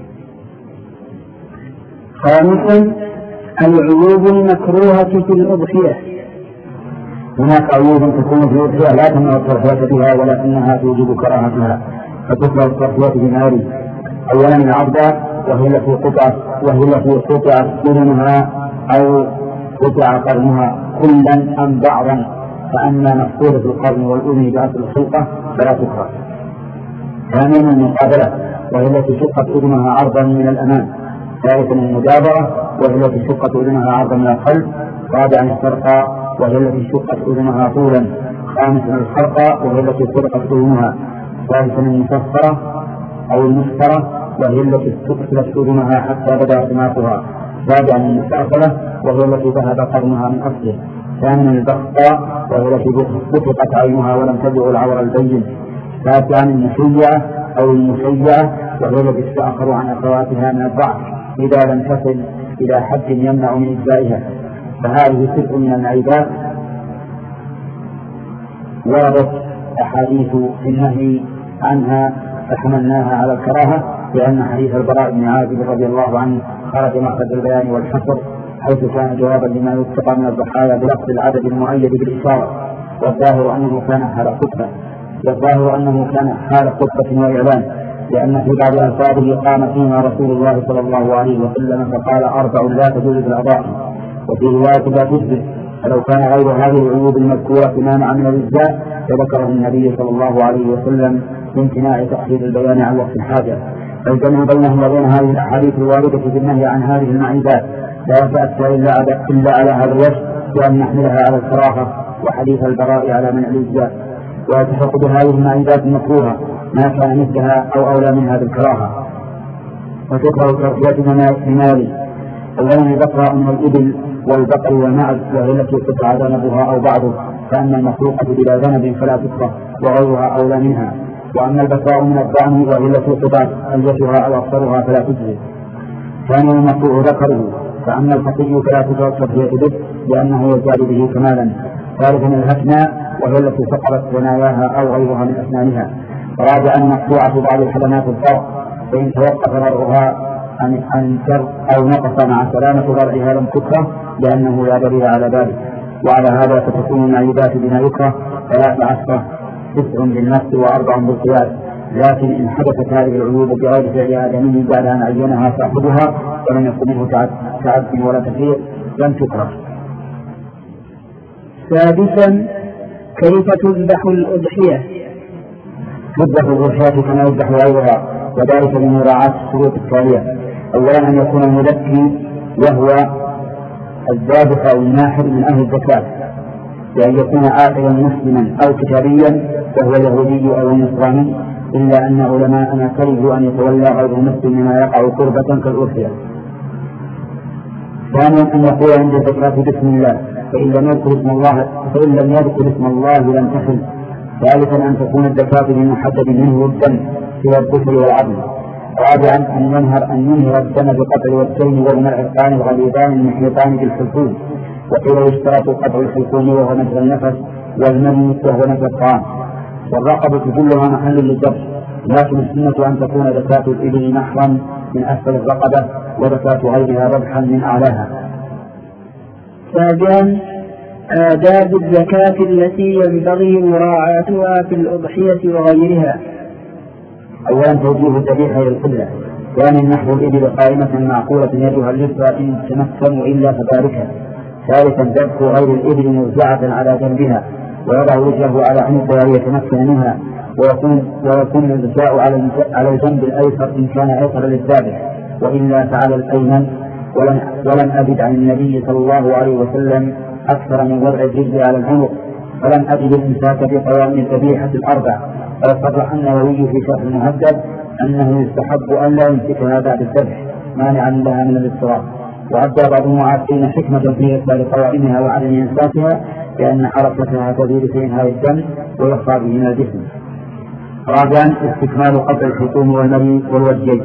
خامسا العيوب المكروهة في الأضحية. هناك عيوب تكون في الأضحية لا تمنع الترفية بها ولكنها توجب كراهتها فتكره الترفية بمال. أولا العبد وهي التي قطعت وهي التي قطعت قرنها أو قطع قرنها كلا أم بعضا، فأما مفقودة القرن والأذن بأصل الخلقة فلا تكره. ثانيا المقابلة وهي التي شقت أذنها عرضا من الأمام. ثالثا المجابرة وهي التي شقت أذنها عرضا من الخلف. رابعا السرقة وهي التي شقت أذنها طولا. خامسا الخرقة وهي التي سرقت أذنها. ثالثا المسفرة أو المسفرة وهي التي استقبلت أذنها حتى بدا سماكها. رابعا المستأصلة وهي التي ذهب قرنها من أصله. ثامنا البخطاء وهي التي بطقت عينها ولم تبلغ العور البين. تاسعا المشيعة أو المشيعة وهي التي تتأخر عن أخواتها من الضعف إذا لم تصل إلى حد يمنع من إجزائها. فهذه تسع من العيبات وردت أحاديث في النهي عنها فحملناها على الكراهة لأن حديث البراء بن عازب رضي الله عنه خرج مخرج البيان والحصر حيث كان جوابا لما يتقى من الضحايا بلفظ العدد المؤيد بالإشارة، والظاهر أنه كان حال خطبة والظاهر أنه كان حال خطبة وإعلان، لأن في بعض ألفاظه قام فيما رسول الله صلى الله عليه وسلم فقال أربع لا تجوز بالأضاحي، وفي رواية لا تثبت. فلو كان غير هذه العيوب المذكورة مانعا من الإجزاء فذكره النبي صلى الله عليه وسلم بامتناع تأخير البيان عن وقت الحاجة. فالجمع بينهم وبين هذه الأحاديث الواردة في النهي عن هذه المعيبات لا يتأتى إلا على هذا الوجه بأن نحملها على الكراهة وحديث البراء على منع الإجزاء. ويتحق بهذه المعيبات المكروهة ما كان مثلها أو أولى منها بالكراهة. وتكره الترفية بمال. أولا البقرة من الإبل والبقر والمعز وهي التي قطع ذنبها أو بعضه، فأما المخلوقة بلا ذنب فلا تكره وغيرها أولى منها. وأما البقاء من الضأن وهي التي قطعت أليتها أو أكثرها فلا تجزي. ثانيا المقطوع ذكره، فأما الفقي فلا تكره الترفية به لأنه يزداد به كمالا. ثالثا الهتناء وهي التي فقرت ثناياها أو غيرها من أسنانها. رابعا مقطوعة بعض الحلمات الفرق، فإن توقف ضرعها عن الشر أو نقص مع سلامة ضرعها لم تكره لأنه لا دليل على ذلك. وعلى هذا فتكون المعيبات بما يكره ثلاث عشرة، تسع بالنفس وأربع بالقياس. لكن إن حدثت هذه العيوب بغير فعل آدمي بعد أن عينها صاحبها ولم يكن منه تعد ولا تفريط لم تكره. سادسا كيف تذبح الأضحية؟ تذبح الأضحية كما يذبح غيرها، وذلك بمراعاة الشروط التالية. أولا أن يكون المذكي وهو الذابح أو الناحر من أهل الزكاة، وأن يكون عاقلا مسلما أو كتابيا وهو اليهودي أو النصراني، إلا أن علماءنا كرهوا أن يتولى غير المسلم مما يقع قربة كالأضحية. ثانيا أن يقول عند الزكاة بسم الله فإن لم يذكر اسم الله فإن لم يذكر اسم الله لم تحل. ثالثا أن تكون الزكاة بمحدد منه الدم سوى الكفر والعدل. رابعا أن ينهر أن ينهر الدم بقطع والدين وهما العرقان الغليظان المحيطان بالحلقوم، وقيل يشترط قطع الحلقوم وهو نزع النفس، والمني وهو نزع الطعام. والرقبة كلها محل للذبح، لكن السنة أن تكون زكاة الإبل نحرا من أسفل الرقبة وزكاة غيرها ذبحا من أعلاها. سابعا آداب الزكاة التي ينبغي مراعاتها في الأضحية وغيرها. أولا توجيه الذبيحة إلى القبلة، ثانيا نحو الإبل قائمة معقولة يدها اليسرى إن تمكن وإلا فباركها. ثالثا ذبح غير الإبل مرجعة على جنبها ويضع وجهه على عنقها ليتمكن منها، ويكون ويكون الرجاء على على الجنب الأيسر إن كان أيسر للذابح، وإلا فعلى الأيمن. ولم ولم أجد عن النبي صلى الله عليه وسلم أكثر من وضع الجلد على العنق، فلم أجد الإمساك بقوائم الذبيحة الأربع. فصرح النووي في شرح المهذب أنه يستحب أن لا يمسكها بعد الذبح مانعا لها من الاضطراب. وأبدى بعض المعاصرين حكمة في إقبال قوائمها وعدم إمساكها لأن حركتها تزيد في إنهاء الدم ويخفى به من الجسم. رابعا استكمال قطع الحكوم والمري والوجهين.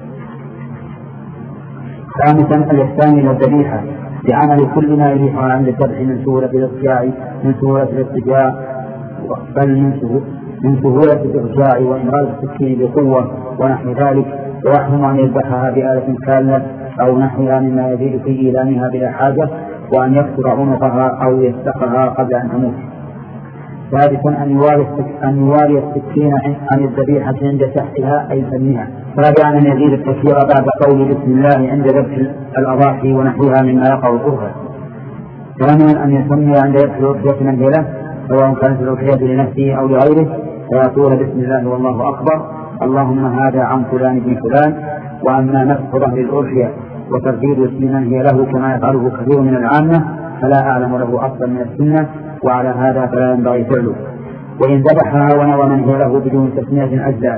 خامسا الإحسان إلى الذبيحة بعمل كل ما يريحها عند الذبح من سهولة الاضطجاع من سهولة الاضطجاع بل من سهولة الإرجاع وإمرار السكين بقوة ونحو ذلك، ويحرم أن يذبحها بآلة كاملة أو نحوها مما يزيد في إيلامها بلا حاجة، وأن يكسر عنقها أو يستقها قبل أن تموت. ثالثا أن يواري السكين عن الذبيحة عند سحقها أي فمها. رابعا أن يزيد التكبير بعد قول بسم الله عند ذبح الأضاحي ونحوها مما يقع كرها. ثانيا أن يسمي عند ذبح الأضحية منزله سواء كانت الأضحية لنفسه أو لغيره، فيقول بسم الله والله أكبر اللهم هذا عن فلان بن فلان. وأما نفخ ظهر الأضحية وترديد اسم من هي له كما يفعله كثير من العامة فلا أعلم له أصلا من السنة، وعلى هذا فلا ينبغي فعله. وإن ذبحها ونوى من هي له بدون تسمية أجزاء.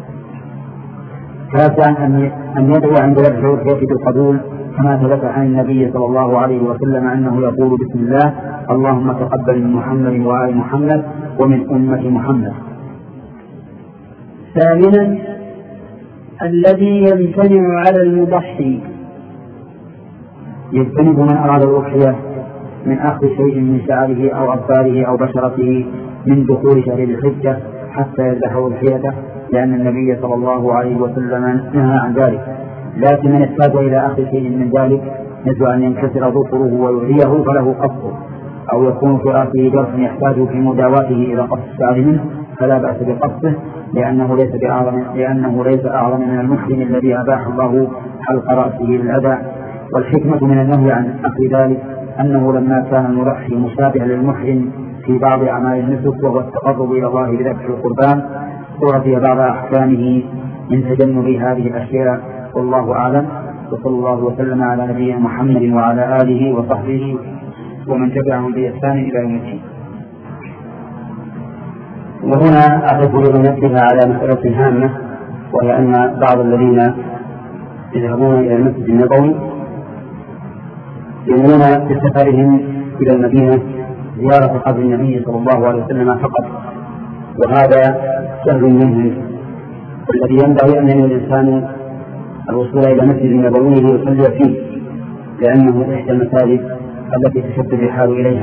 تاسعا أن يدعو عند ذبح الأضحية بالقبول كما ثبت عن النبي صلى الله عليه وسلم أنه يقول بسم الله اللهم تقبل من محمد وآل محمد ومن أمة محمد. ثامنا الذي يمتنع على المضحي. يجتنب من أراد الأضحية من أخذ شيء من شعره أو أظفاره أو بشرته من دخول شهر الحجة حتى يذبح أضحيته، لأن النبي صلى الله عليه وسلم نهى عن ذلك. لكن من احتاج إلى أخذ شيء من ذلك مثل أن ينكسر ظفره ويعريه فله قصه، أو يكون في رأسه جرح يحتاج في مداواته إلى قص الشعر منه فلا بأس بقصه، لأنه ليس بأعظم لأنه ليس أعظم من المحرم الذي أباح الله حلق رأسه للأذى. والحكمة من النهي عن أخذ ذلك أنه لما كان المضحي مشابها للمحرم في بعض أعمال النسك وهو التقرب إلى الله بذبح القربان أعطي بعض أحكامه من تجنب هذه الأشياء، والله أعلم. وصلى الله وسلم على نبينا محمد وعلى آله وصحبه ومن تبعهم بإحسان إلى يوم الدين. وهنا أعرف لنبه على مسألة هامة، وهي أن بعض الذين يذهبون إلى المسجد النبوي ينوون بسفرهم إلى المدينة زيارة قبر النبي صلى الله عليه وسلم فقط، وهذا سهل منهم. والذي ينبغي أن ينوي الإنسان الوصول إلى مسجد النبوي ليصلي فيه، لأنه إحدى المساجد التي تشد الرحال إليها.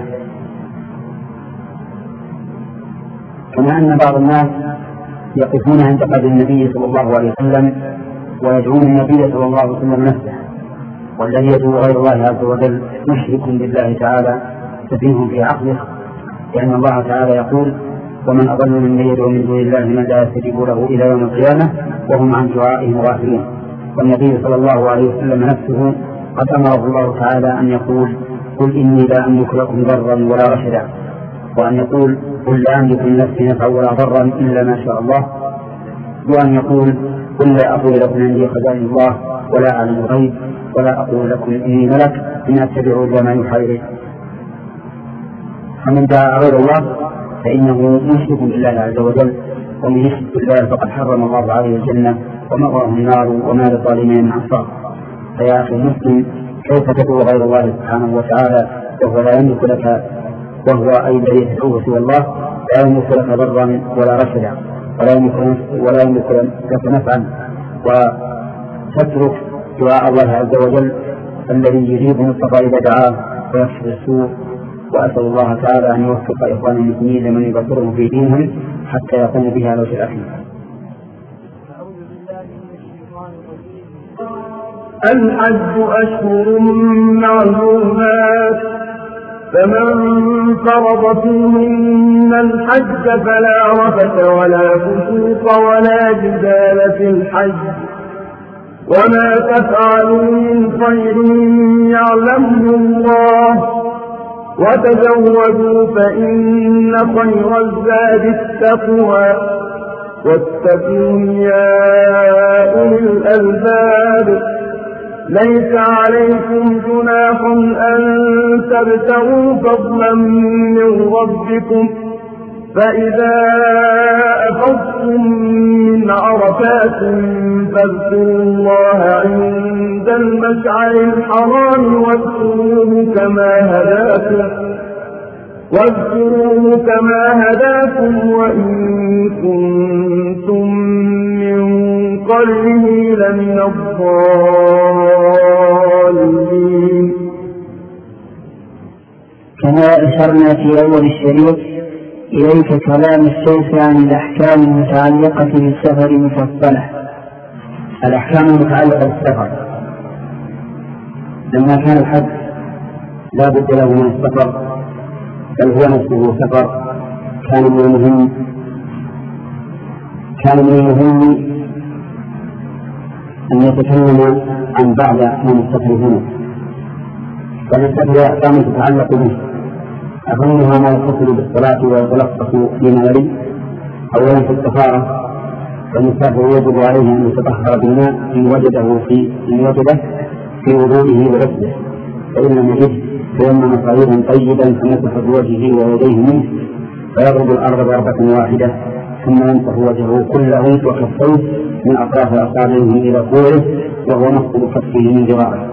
كما أن بعض الناس يقفون عند قبر النبي صلى الله عليه وسلم ويدعون النبي صلى الله عليه وسلم نفسه، والذي يدعو غير الله عز وجل مشرك بالله تعالى سفيه في عقله، لأن الله تعالى يقول ومن أضل ممن يدعو من دون الله من لا يستجيب له إلى يوم القيامة وهم عن دعائهم غافلون. والنبي صلى الله عليه وسلم نفسه قد أمره الله تعالى أن يقول قل إني لا أملك لكم ضرا ولا رشدا، وأن يقول قل لا أملك لنفسي نفعا ولا ضرا إلا ما شاء الله، وأن يقول قل لا أقول لكم عندي خزائن الله ولا أعلم الغيب ولا أقول لكم إني ملك إن أتبع إلا ما يوحى إليه. فمن دعا غير الله فإنه مشرك بالله عز وجل، ومن يشرك بالله فقد حرم الله عليه الجنة ومأواه النار وما للظالمين من أنصار. فيا أخي المسلم كيف تدعو غير الله سبحانه وتعالى وهو لا يملك لك وهو أي الذي يدعوه سوى الله لا يملك لك ضرا ولا رشدا ولا يملك ولا يملك لك نفعا، وتترك دعاء الله عز وجل الذي يجيب المصطفى إذا دعاه ويكشف السوء. وأسأل الله تعالى أن يوفق إخوان المسلمين لمن يبصرهم في دينهم حتى يقوموا بها على وجه الأكمل. الحج أشهر معلومات، فمن فرض فيهن الحج فلا رفث ولا فسوق ولا جدال في الحج، وما تفعلوا من خير يعلمه الله، وتزودوا فإن خير الزاد التقوى، واتقون يا أولي الألباب. ليس عليكم جناح أن تبتغوا فضلا من ربكم، فإذا أفضتم من عرفات فاذكروا الله عند المشعر الحرام واذكروه كما هداكم واذكروه كما هداكم وإن كنتم من قبله لمن الضالين. كما أشرنا في أول الشريط إليك كلام الشيخ عن الأحكام المتعلقة بالسفر مفصلة. الأحكام المتعلقة بالسفر، لما كان الحج لا بد له من السفر بل هو نفسه سفر، كان من المهم كان من المهم أن يتكلم عن بعض أحكام السفر هنا. فالسفر أحكام تتعلق به، أهمها ما يتصل بالصلاة ويتلخص فيما يلي. أولا في الطهارة، فالمسافر يجب عليه أن يتطهر بالماء إن وجده في إن وجده في وضوئه وغسله، فإن لم يجد تيمم صعيدا طيبا فمسح بوجهه ويديه منه، فيضرب الأرض ضربة واحدة ثم يمسح وجهه كله وكفيه من أطراف أصابعه إلى كوعه وهو نصب كفه من ذراعه،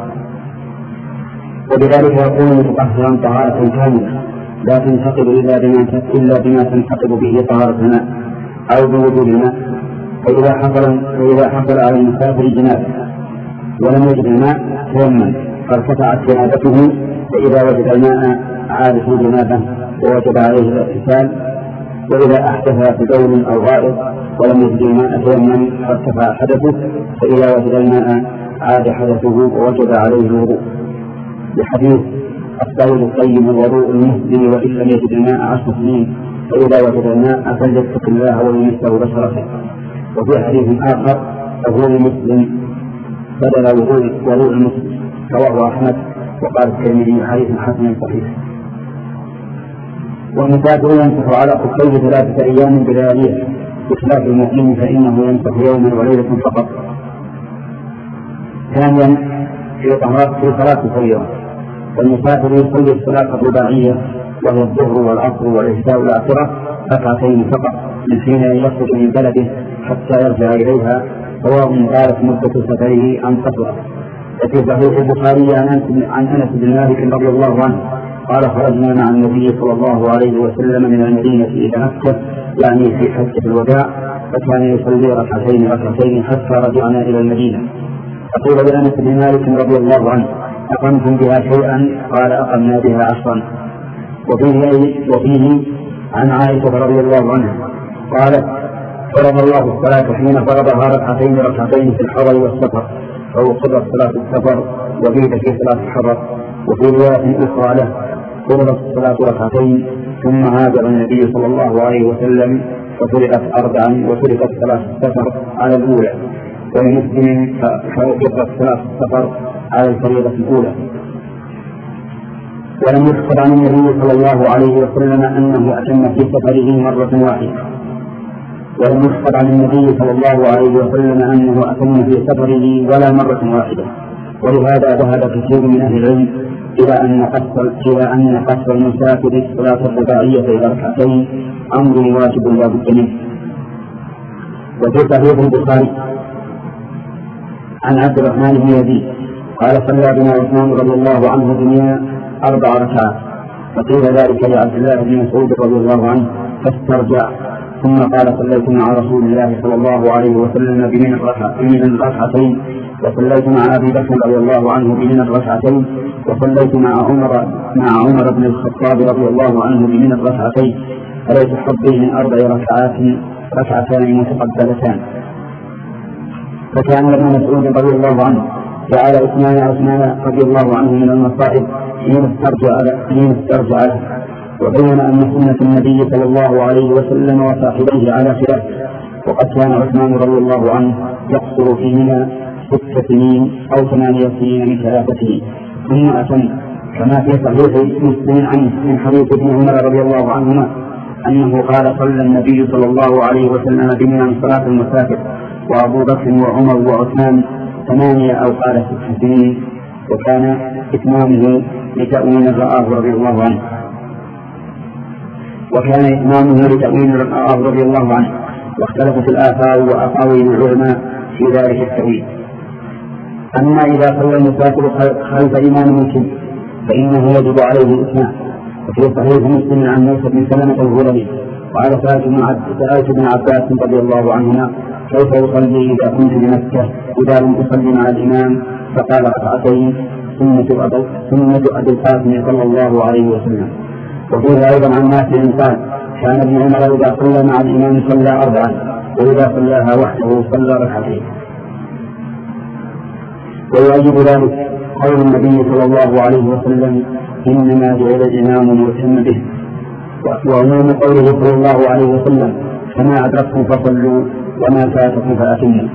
وبذلك يكون متطهرا طهارة كاملة لا تنتقل إلا بما إلا بما تنتقل به طهارة الماء أو بوجود الماء. فإذا حصل فإذا حصل على المسافر جنابة ولم يجد الماء تيمم فارتفعت جنابته، فإذا وجد الماء عاد في جنابه ووجب عليه الاغتسال. وإذا أحدث ببول أو غائط ولم يجد الماء تيمم فارتفع حدثه، فإذا وجد الماء عاد حدثه ووجب عليه الوضوء، بحديث الصيد الطيب الوضوء المسلم وإن لم يجد الماء عشر سنين، فإذا وجد الماء فليتق الله وليمسه بشرته. وفي حديث آخر وضوء المسلم بدل وضوء المسلم، رواه أحمد وقال الترمذي حديث حسن صحيح. والمسافر يمسح على خفيه ثلاثة أيام بلياليها، بخلاف المقيم فإنه يمسح يوما وليلة فقط. ثانيا في طهارة في صلاة الفريضة، والمسافر يصلي الصلاة الرباعية وهي الظهر والعصر والعشاء والآخرة ركعتين فقط من حين يخرج من بلده حتى يرجع إليها، سواء طالت مدة سفره أم قصرت. وفي صحيح البخاري عن أنس بن مالك رضي الله عنه قال: خرجنا مع النبي صلى الله عليه وسلم من المدينة إلى مكة، يعني في حجة الوداع، فكان يصلي ركعتين ركعتين حتى رجعنا إلى المدينة. فقيل لأنس بن مالك رضي الله عنه: أقمتم بها شيئا؟ قال: أقمنا بها عشرا. وفيه, وفيه عن عائشة رضي الله عنها قالت: فرض الله الصلاة حين فرضها ركعتين ركعتين في الحضر والسفر، فوقفت صلاة السفر وزيد في صلاة الحضر. وفي رواية أخرى له: فرضت الصلاة ركعتين ثم هاجر النبي صلى الله عليه وسلم ففرقت أربعا وفرقت صلاة السفر على الأولى. ولمسلم فوقفت صلاة السفر على الفريضة الأولى. ولم يذكر عن النبي صلى الله عليه وسلم أنه أتم في سفره مرة واحدة ولم يذكر عن النبي صلى الله عليه وسلم أنه أتم في سفره ولا مرة واحدة. ولهذا ذهب كثير من أهل العلم إلى أن قصر إلى أن قصر المسافر الصلاة الرباعية إلى ركعتين أمر واجب لا بد منه. وفي صحيح البخاري عن عبد الرحمن بن يزيد قال: صلى بنا عثمان رضي الله عنه جميعا أربع ركعات. فقيل ذلك لعبد الله بن مسعود رضي الله عنه فاسترجع، ثم قال صليت مع رسول الله صلى الله عليه وسلم بمن الركعتين، وصليت مع أبي بكر رضي الله عنه بمن الركعتين، وصليت مع عمر مع عمر بن الخطاب رضي الله عنه بمن الركعتين، فليس حظي من أربع ركعات ركعتان متقبلتان. فكان ابن مسعود رضي الله عنه جعل عثمان عثمان رضي الله عنه من المصائب حين استرجع له، وبين أن سنة النبي صلى الله عليه وسلم وصاحبيه على خلاف، وقد كان عثمان رضي الله عنه يقصر فيهما ست سنين أو ثمانية سنين من ثلاثة سنين ثم أتم، كما في صحيح مسلم عنه من حديث ابن عمر رضي الله عنهما أنه قال صلى النبي صلى الله عليه وسلم بمن صلاة المسافر وأبو بكر وعمر وعثمان ثمانية أو قال ست سنين، وكان إتمامه لتأويل رآه رضي الله عنه وكان إتمامه لتأويل رآه رضي الله عنه واختلفت الآثار وأقاويل العلماء في ذلك التأويل. أما إذا صلى المسافر خلف إمام مسلم فإنه يجب عليه الإتمام. وفي صحيح مسلم عن موسى بن سلمة الهلمي وعلى سألت بن عباس رضي الله عنهما كيف يصلي إذا كنت بمكة إذا لم تصلي مع الإمام؟ فقال ركعتين سنة أبي القاسم صلى الله عليه وسلم. وفيه أيضا عن نافع قال كان ابن عمر إذا صلى مع الإمام صلى أربعا وإذا صلاها وحده صلى ركعتين. ويؤيد ذلك قول النبي صلى الله عليه وسلم إنما جعل الإمام ليتم به، وعموم قوله صلى الله عليه وسلم فما أدركتم فصلوا وما فاتكم فأتموا.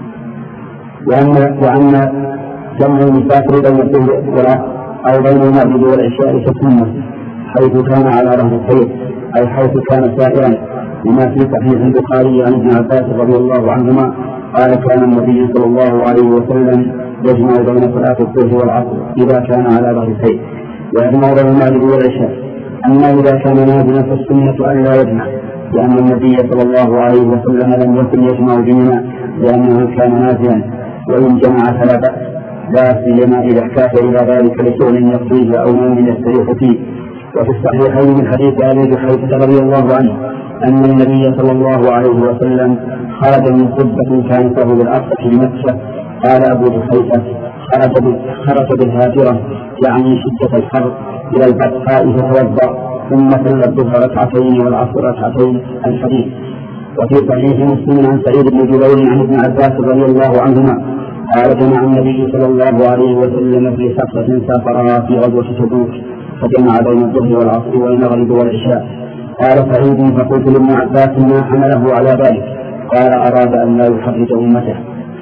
وأن جمع المسافر بين الظهر أو بين المغرب والعشاء كسنة حيث كان على رهن الخير أي حيث كان سائرا، لما في صحيح البخاري عن ابن عباس رضي الله عنهما قال كان النبي صلى الله عليه وسلم يجمع بين صلاة الظهر والعصر إذا كان على رهن الخير ويجمع بين المغرب والعشاء. أما إذا كان نازلا فالسنة أن لا يجمع، لأن النبي صلى الله عليه وسلم لم يكن يجمع بهما لأنه كان نازلا، وإن جمع فلا بأس، لا سيما إذا احتاج إلى ذلك لشغل يقضيه أو نوم يستريح فيه. وفي الصحيحين من حديث أبي حيث رضي الله عنه أن النبي صلى الله عليه وسلم خرج من قبة كانت له بالأرض في مكة، قال أبو حيث خرج خرج بالهاجرة يعني شدة الحر إلى البطحاء فتوضأ ثم صلى الظهر ركعتين والعصر ركعتين الحديث. وفي صحيح مسلم عن سعيد بن جبير عن ابن عباس رضي الله عنهما قال جمع النبي صلى الله عليه وسلم في سفرة سافرها في غزوة تبوك فجمع بين الظهر والعصر والمغرب والعشاء. قال سعيد فقلت لابن عباس ما حمله على ذلك؟ قال أراد أن لا يحرج أمته.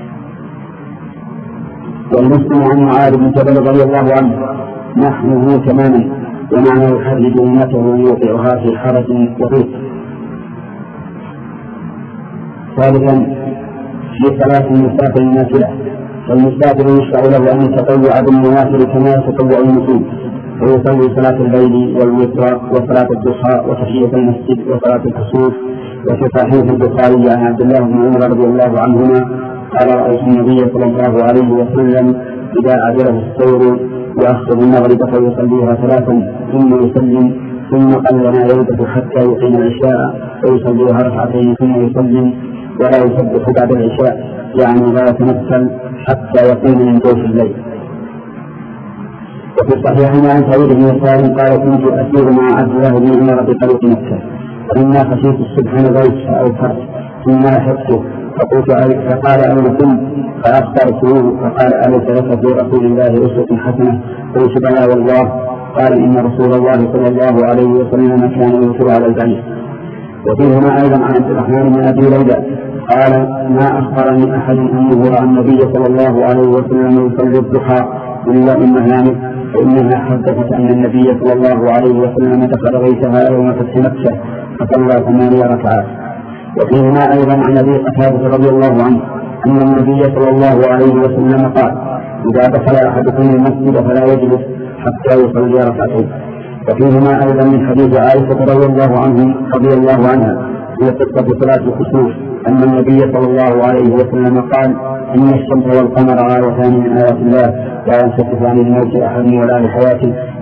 والمسلم عن معاذ بن جبل رضي الله عنه نحنه تماما، ومعنى يحرج أمته يوقعها في حرج وضيق. ثالثا في صلاة المسافر النافلة، فالمسافر يشرع له أن يتطوع بالنوافل كما يتطوع المقيم، ويصلي صلاة الليل والوتر وصلاة الضحى وتحية المسجد وصلاة الكسوف. وفي صحيح البخاري عن عبد الله بن عمر رضي الله عنهما قال رأيت النبي صلى الله عليه وسلم إذا عبره السير يأخذ المغرب فيصليها ثلاثا ثم يسلم ثم قل ما يلبث حتى يقيم العشاء فيصليها ركعتين ثم يسلم ولا يسبح بعد العشاء، يعني لا يتمثل حتى يقيم من جوف الليل. وفي الصحيح عن سعيد بن يسار قال كنت أسير مع عبد الله بن عمر بطريق مكة فلما خشيت الصبح نزلت فأوفرت ثم لحقته فقلت عليك فقال أنا كنت فأخبرته فقال أليس لك في رسول الله أسوة حسنة؟ قلت بلى والله. قال إن رسول الله صلى الله عليه وسلم كان يوتر على البعير. وفيهما أيضا عن عبد الرحمن بن أبي ليلى قال ما أخبرني أحد أنه رأى النبي صلى الله عليه وسلم يصلي الضحى إلا إن هانئ، فإنها حدثت أن النبي صلى الله عليه وسلم دخل بيتها يوم فتح مكة فصلى ثمانية ركعات. وفيهما أيضا عن أبي قتادة رضي الله عنه أن النبي صلى الله عليه وسلم قال إذا دخل أحدكم المسجد فلا يجلس حتى يصلي ركعتين. وفيهما أيضا من حديث عائشة رضي الله عنه رضي الله عنها في قصة صلاة الكسوف أن النبي صلى الله عليه وسلم قال إن الشمس والقمر آيتان من آيات الله لا ينخسفان لموت أحد ولا لحياته،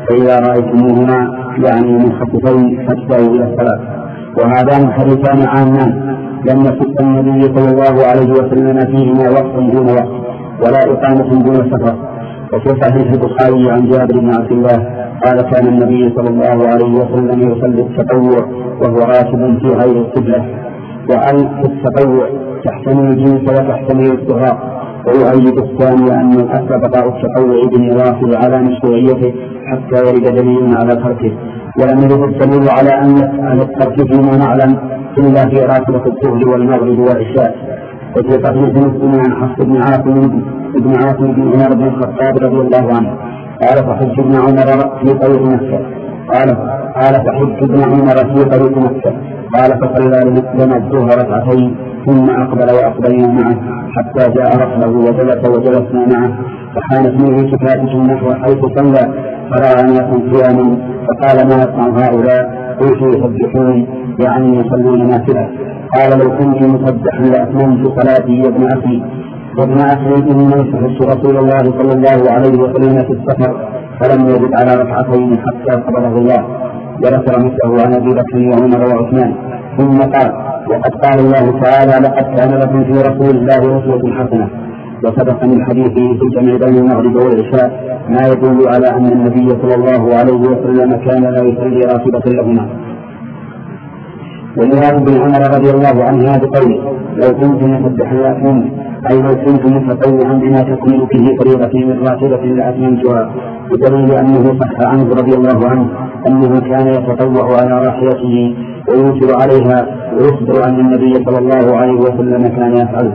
فإذا رأيتموهما يعني منخفضين فابدأوا إلى الصلاة. وهذان حديثان عامان لم يصح النبي صلى الله عليه وسلم فيهما وقت دون وقت ولا إقامة دون سفر. وفي صحيح البخاري عن جابر بن عبد الله قال كان النبي صلى الله عليه وسلم يصلي التطوع وهو راكب في غير القبلة. وأن في التطوع تحتمل الجنس وتحتمل الصغار. ويؤيد الثاني أن الأصل بقاء التطوع بالنوافل على مشروعيته حتى يرد دليل على تركه، ولم يرد الدليل على أن على الترك فيما نعلم إلا في راتبة الظهر والمغرب والعشاء. وفي صحيح مسلم عن حفص بن عاصم بن عاصم بن عمر بن الخطاب رضي الله عنه قال فحج ابن عمر في طريق مكة قال قال فحج ابن عمر في طريق مكة قال فصلى لنا الظهر ركعتين ثم أقبل وأقبلنا معه حتى جاء رحله وجلس وجلسنا معه فحانت منه كفاته نحو حيث صلى فرأى ناسا قياما فقال ما يصنع هؤلاء؟ قلت يسبحون يعني يصلون نافلة. قال لو كنت مسبحا لأتممت صلاتي يا ابن أخي وابن أخي إني سمعت رسول الله صلى الله عليه وسلم في السفر فلم يجد على ركعتين حتى قبضه الله. وذكر مثله عن أبي بكر وعمر وعثمان ثم قال وقد قال الله تعالى لقد كان لكم في رسول الله أسوة حسنة. وسبق من حديثه في الجمع بين المغرب والعشاء ما يدل على أن النبي صلى الله عليه وسلم كان لا يصلي راتبة لهما. والمراد بن عمر رضي الله عنه بقوله لو كنت مسبحا لأتممت أي لو كنت متطوعا بما تكمل به فريضتي من راتبة لأتممتها، بدليل أنه صح عنه رضي الله عنه أنه كان يتطوع على راحلته ويوتر عليها ويخبر أن النبي صلى الله عليه وسلم كان يفعله.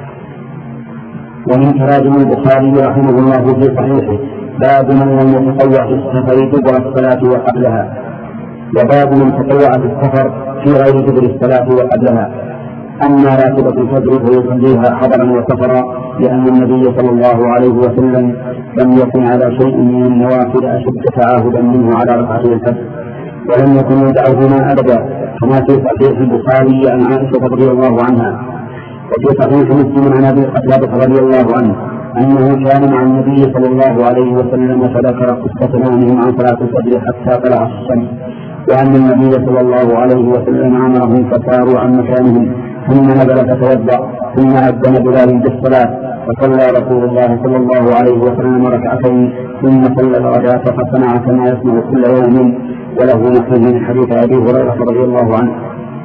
ومن تراجم البخاري رحمه الله في صحيحه باب من لم يتطوع في السفر دبر الصلاة وقبلها، وباب من تطوع في السفر في غير دبر الصلاة وقبلها. أما راتبة الفجر فيصليها حضرا وسفرا لأن النبي صلى الله عليه وسلم لم يكن على شيء من النوافل أشد تعاهدا منه على ركعتي الفجر ولم يكن يدعوهما أبدا كما في صحيح البخاري عن عائشة رضي الله عنها. وفي صحيح مسلم عن أبي قتادة رضي الله عنه أنه كان مع النبي صلى الله عليه وسلم فذكر قصة نومهم عن صلاة الفجر حتى طلعت الشمس وأن النبي صلى الله عليه وسلم أمرهم فساروا عن مكانهم ثم نزل فتوضأ ثم أذن بلال بالصلاة فصلى رسول الله صلى الله عليه وسلم ركعتين ثم صلى الغداة فصنع كما يصنع كل يوم. وله نحو من حديث أبي هريرة رضي الله عنه.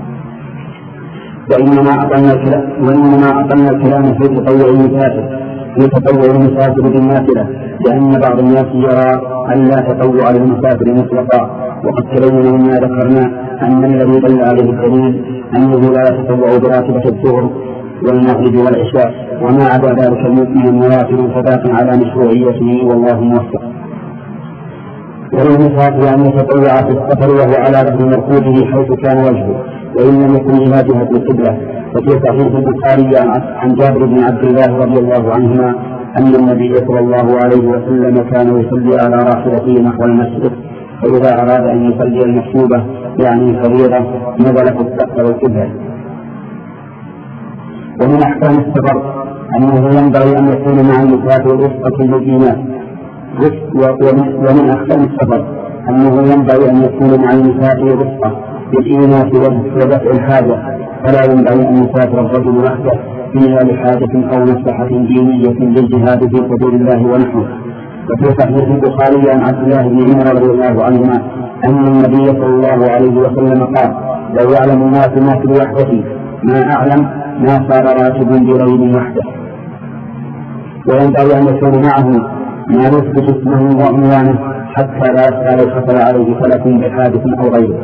وإنما أطلنا الكلام وإنما أطلنا الكلام في تطوع المسافر في تطوع المسافر بالنافلة لأن بعض الناس يرى أن لا تطوع للمسافر مطلقا، وقد تبين مما ذكرنا أن الذي دل عليه الدليل أنه لا يتطوع براتبة الظهر والمغرب والعشاء وما عدا ذلك من النوافل فذاك على مشروعيته والله موفق. وللمسافر أن يتطوع في السفر وهو على ظهر مركوبه حيث كان وجهه وإن لم يكن إلى جهة القبلة. وفي صحيح البخاري عن جابر بن عبد الله رضي الله عنهما أن النبي صلى الله عليه وسلم كان يصلي على راحلته نحو المسجد فإذا أراد أن يصلي المكتوبة يعني الفريضة نزل في السقف والقبلة. ومن أحكام السفر أنه ينبغي أن يكون مع المسافر رفقة للإيمان. ومن أحكام السفر أنه ينبغي أن يكون مع المسافر رفقة بالإيمان ودفع الحاجة، فلا ينبغي أن يسافر الرجل وحده فيها لحاجة أو مصلحة دينية للجهاد في سبيل الله ونحوه. وفي صحيح البخاري عن عبد الله بن عمر رضي الله عنهما أن النبي صلى الله عليه وسلم قال لو يعلم الناس ما في وحدتي ما أعلم ما صار راكب برجل وحده. وينبغي أن يكون معه ما يثبت اسمه وعنوانه حتى لا يسأل خطر عليه فلك بحادث أو غيره.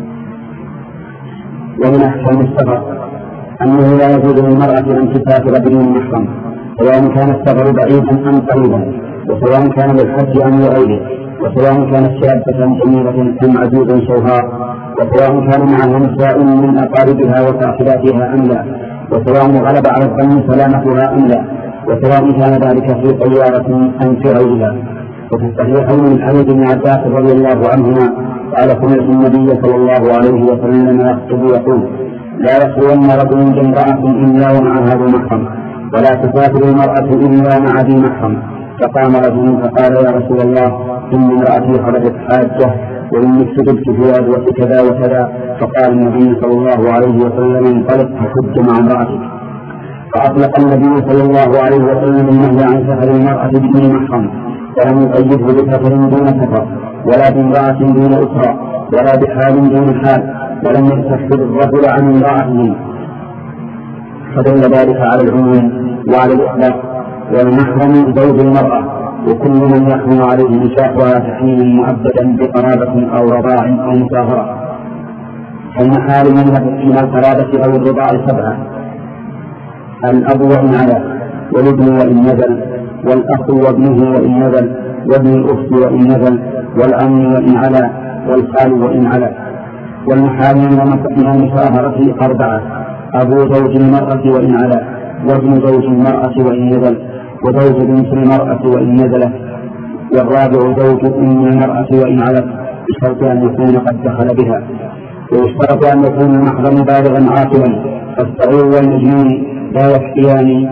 ومن أحكام السفر أنه لا يجوز للمرأة أن تسافر بدون محرم سواء كان السفر بعيدا أم قريبا، وسواء كان للحج أم لغيره، وسواء كانت شابة جميلة أم عجوزا شوهاء، وسواء كان معها نساء من أقاربها وصاحباتها أم لا، وسواء غلب على الظن سلامتها أم لا، وسواء كان ذلك في طيارة أم في غيرها. وفي الصحيحين من حديث ابن عباس رضي الله عنهما قال سمعت النبي صلى الله عليه وسلم يخطب يقول لا يخلون رجل بامرأة إلا ومعها ذو محرم، ولا تسافر المرأة إلا مع ذي محرم، فقام رجل فقال يا رسول الله إن امرأتي خرجت حاجة وإني استجبت في غزوة كذا وكذا. فقال النبي صلى الله عليه وسلم انطلق فحج مع امرأتك. فأطلق النبي صلى الله عليه وسلم النهي عن سفر المرأة بدون محرم، ولم يقيده بسفر دون سفر، ولا بامرأة دون أخرى، ولا بحال دون حال، ولم يستفسر الرجل عن امرأته، فدل ذلك على العموم وعلى الإطلاق. والمحرم زوج المرأة وكل من يحرم عليه نكاحها تحريما مؤبدا بقرابة أو رضاع أو مساهرة. المحارم من القرابة أو الرضاع سبعة: الأب وإن علا، والابن وإن نزل، والأخ وابنه وإن نزل، وابن الأخت وإن نزل، والأم وإن علا، والخال وإن علا. والمحارم من المساهرة أربعة: أبو زوج المرأة وإن علا، وابن زوج المرأة وإن نزل، وزوج بنت المرأة وإن نزلت، والرابع زوج أم المرأة وإن علت، بشرط أن يكون قد دخل بها. ويشترط أن يكون المحرم بالغا عاقلا، فالصغير والمجنون لا يكفيان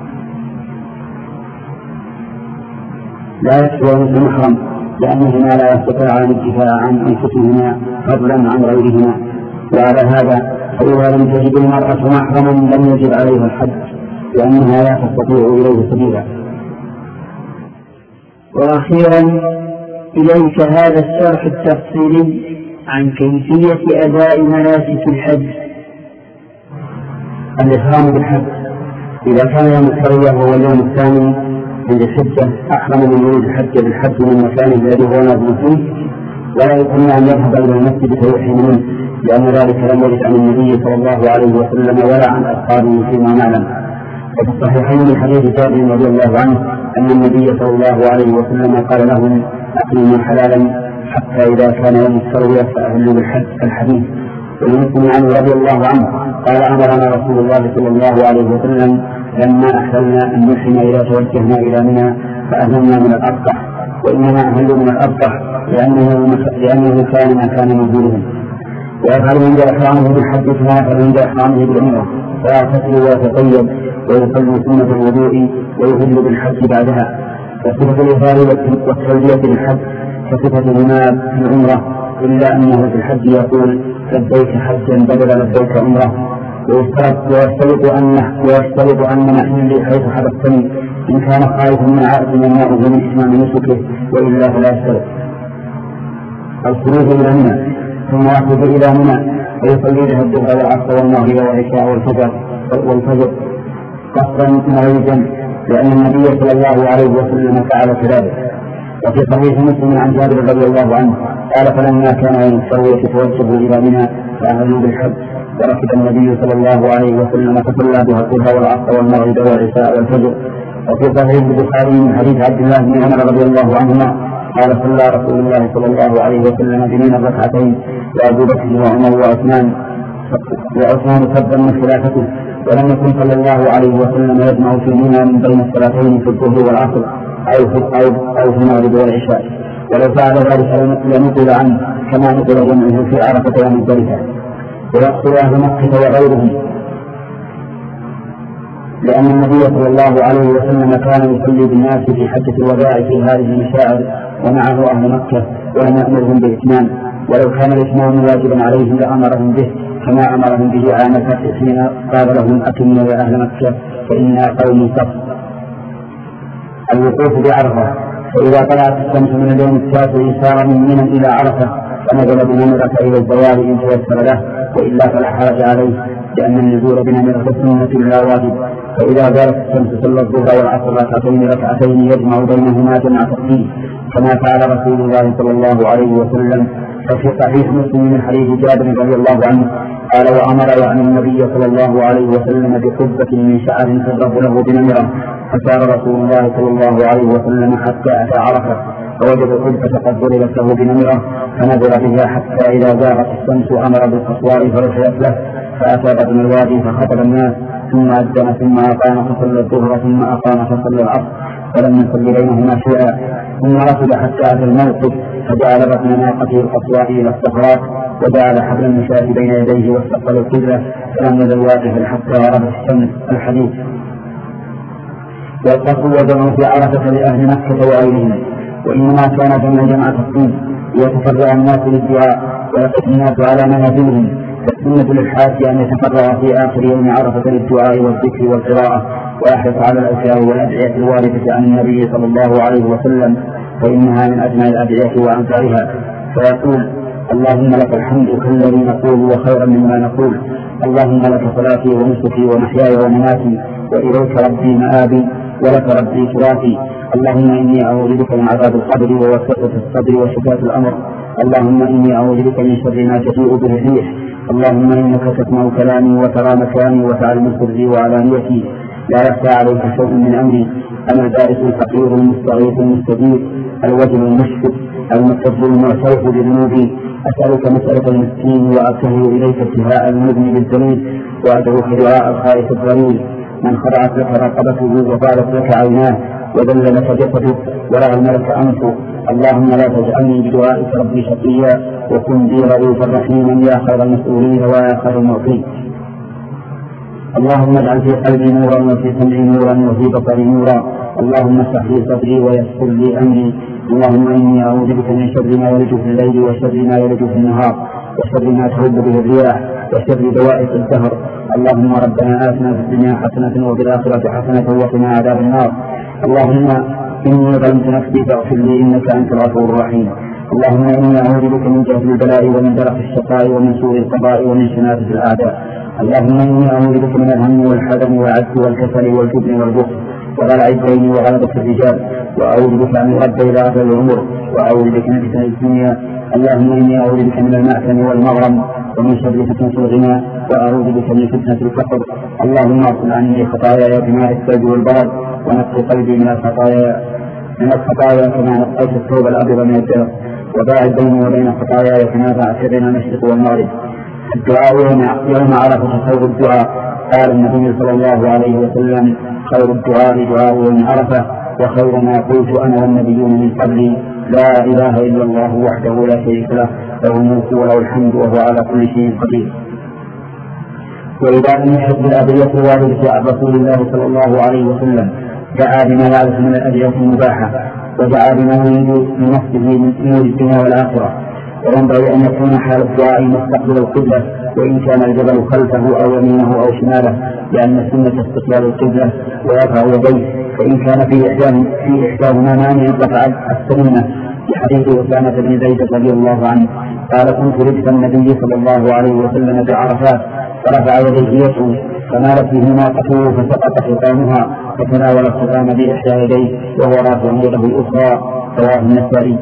لا يكفيان في المحرم، لأنهما لا يستطيعان الدفاع عن أنفسهما فضلا عن غيرهما. وعلى هذا فإذا لم تجد المرأة محرما لم يجب عليها الحج، لأنها لا تستطيع إليه سبيلا. وأخيرا إليك هذا الشرح التفصيلي عن كيفية أداء مناسك الحج. الإحرام بالحج: إذا كان يوم التروية وهو اليوم الثاني عند الحجة أحرم من يريد الحج بالحج من مكانه الذي هو نازل فيه، ولا يمكن أن يذهب إلى المسجد فيحرم منه، لأن ذلك لم يرد عن النبي صلى الله عليه وسلم ولا عن أصحابه فيما نعلم. وفي الصحيحين من حديث جابر رضي الله عنه أن النبي صلى الله عليه وسلم قال لهم: أقيموا حلالا حتى إذا كان يوم التروية فأهلوا بالحج. الحديث. ومسلم عنه رضي الله عنه قال: أمرنا رسول الله صلى الله عليه وسلم لما أحللنا أن نحرم إذا توجهنا إلى منى فأهلنا من الأبطح، وإنما أهلوا من الأبطح لأنه, لأنه كان ما كان موجودهم. ويفعل عند إحرامه بالحج كما يفعل عند إحرامه بالعمرة، فيغتسل ويتطيب ويصلي سنة الوضوء ويهل بالحج بعدها. وصفة الإفاضة والتلبية بالحج كصفتهما في العمرة، إلا أنه في الحج يقول: لبيك حجا بدل لبيك عمرة. ويشترط أن ويشترط أن محل حيث حبستني إن كان خائفا من عائد يمنعه من إتمام نسكه، وإلا فلا يشترط. الخروج إلى منى ثم يخرج إلى منى ويصلي لها الظهر والعصر والمغرب والعشاء والفجر والفجر قصرا معيدا، لأن النبي صلى الله عليه وسلم فعل كذلك. وفي صحيح مسلم عن جابر رضي الله عنه قال: فلما كان يوم التروية توجهوا إلى منى فأهلوا بالحج، وركب النبي صلى الله عليه وسلم فصلى بها الظهر والعصر والمغرب والعشاء والفجر. وفي صحيح البخاري من حديث عبد الله بن عمر رضي الله عنهما قال: صلى رسول الله صلى الله عليه وسلم بمنى ركعتين، وأبو بكر وعمر وعثمان وعثمان سبا من خلافته، ولم يكن صلى الله عليه وسلم يجمع في منى من بين الصلاتين في الظهر والعصر أو في أو في المغرب والعشاء، ولو فعل ذلك لنقل عنه كما نقل جمعه في عرفة ومزدلفة. ويقصد أهل مكة وغيرهم، لأن النبي صلى الله عليه وسلم كان يصلي بالناس في حجة الوداع في هذه المشاعر ومعه أهل مكة، ولم يأمرهم بإتمام، ولو كان الإتمام واجبا عليهم لأمرهم به، كما أمرهم به عام الفتح حين قال لهم: أتموا يا أهل مكة فإنا قوم صف. الوقوف بعرفة: فإذا طلعت الشمس من اليوم التاسع سار من منى إلى عرفة، فنزل بنمرة إلى الزوال إن تيسر له، وإلا فلا حرج عليه، لأن النزول بنمرة سنة لا واجب. فإذا زالت الشمس صلى الظهر والعصر ركعتين ركعتين يجمع بينهما جمع تقديم، كما فعل رسول الله صلى الله عليه وسلم. ففي صحيح مسلم من حديث جابر رضي الله عنه قال: وأمر يعني النبي صلى الله عليه وسلم بقبة من شعر تضرب له بنمرة، فسار رسول الله صلى الله عليه وسلم حتى أتى عرفة فوجد قبة قد ضربت له بنمرة، فنزل بها حتى إذا زاغت الشمس أمر بالقصواء فرحلت له، فأتى بدن الوادي فخطب الناس، ثم أذن ثم أقام فصلى الظهر ثم أقام فصلى العصر، فلم يصل بينهما شيئا، ثم ركض حتى أتى الموقف فجعل بطن ناقته القصواء إلى الصخرات، وجعل حبل المشاة بين يديه واستقبل القبلة، فلم يزل واقفا حتى غربت الشمس. الحديث. والقصر وجمع في عرفة لأهل مكة وغيرهم، وإنما كان جمع جمع تقسيم ليتفرع الناس للدعاء ويقف الناس على منازلهم، فالسنة للحاج أن يتفرع في آخر يوم عرفة للدعاء والذكر والقراءة ويحرص على الأذكار والأدعية الواردة عن النبي صلى الله عليه وسلم، فإنها من أجمع الأدعية وأنفعها. فيقول: اللهم لك الحمد كالذي نقول وخيرا مما نقول، اللهم لك صلاتي ونسكي ومحياي ومماتي، وإليك ربي مآبي ولك ربي صلاتي، اللهم إني أعوذ بك من عذاب القبر ووسوسة الصدر وشتات الأمر، اللهم إني أعوذ بك من شر ما تجيء به الريح، اللهم إنك تسمع كلامي وترى مكاني وتعلم سري وعلانيتي، لا يخفى عليك شيء من أمري، أنا البائس الفقير المستغيث المستجيب، الوجل المشفق المستجيب المعترف بذنوبي، أسألك مسألة المسكين وأبتهل إليك ابتهاء المذنب الذليل، وأدعوك دعاء الخائف الضرير من خضعت لك رقبته وطالت لك عيناه وذل لك جسدك ورغم لك أنفه، اللهم لا تجعلني بدعائك ربي شقيا، وكن بي رؤوفا رحيما يا خير المسؤولين ويا خير المعطين. اللهم اجعل في قلبي نورا وفي سمعي نورا وفي بصري نورا، اللهم اشرح لي صدري ويسر لي امري، اللهم اني اعوذ بك من شر ما يلج في الليل وشر ما يلج في النهار وشر ما تهب به الرياح وشر دوائق الدهر، اللهم ربنا آتنا في الدنيا حسنة وفي الآخرة حسنة وقنا عذاب النار، اللهم إني ظلمت نفسي فاغفر لي إنك أنت الغفور الرحيم، اللهم إني أعوذ بك من جهل البلاء ومن درك الشقاء ومن سوء القضاء ومن شنافة الأعداء، اللهم إني أعوذ بك من الهم والحزن والعجز والكسل والجبن والبخل وغلع الدين وغلبة الرجال، وأعوذ بك أن يرد إلى أرض العمر، وأعوذ بك من فتن الدنيا، اللهم إني أعوذ بك من المأثم والمغرم ومن شر فتنة الغنى، وأعوذ بك من فتنة الفقر، اللهم اغفر عني خطاياي بماء الثلج والبرد، ونقي قلبي من الخطايا من الخطايا كما نقيت الثوب الأبيض من الدنس، وباعد بيني وبين خطاياي كما باعدت بين المشرق والمغرب. الدعاء يوم عرفة خير الدعاء، قال النبي صلى الله عليه وسلم: خير الدعاء دعاء يوم عرفة، وخير ما قلت أنا والنبيون من قبلي لا إله إلا الله وحده لا شريك له، له الملك وله الحمد وهو على كل شيء قدير. وإذا لم يحب الأدعية الواردة عن رسول الله صلى الله عليه وسلم دعا بما يعرف من الأدعية المباحة، ودعا بما يريد لنفسه من أمور الدنيا والآخرة، وينبغي أن يكون حال الدعاء مستقبل القبلة، وإن كان الجبل خلفه أو يمينه أو شماله، لأن السنة استقبال القبلة ويرفع يديه، فإن كان في إحداهما في إحداهما مانع رفع السنة، لحديث أسامة بن زيد رضي الله عنه قال: كنت ردف النبي صلى الله عليه وسلم بعرفات فرفع يديه يسعو فمالت به ناقته فسقط حطامها فتناول الحطام بإحدى يديه وهو رافع يده الأخرى، رواه النسائي.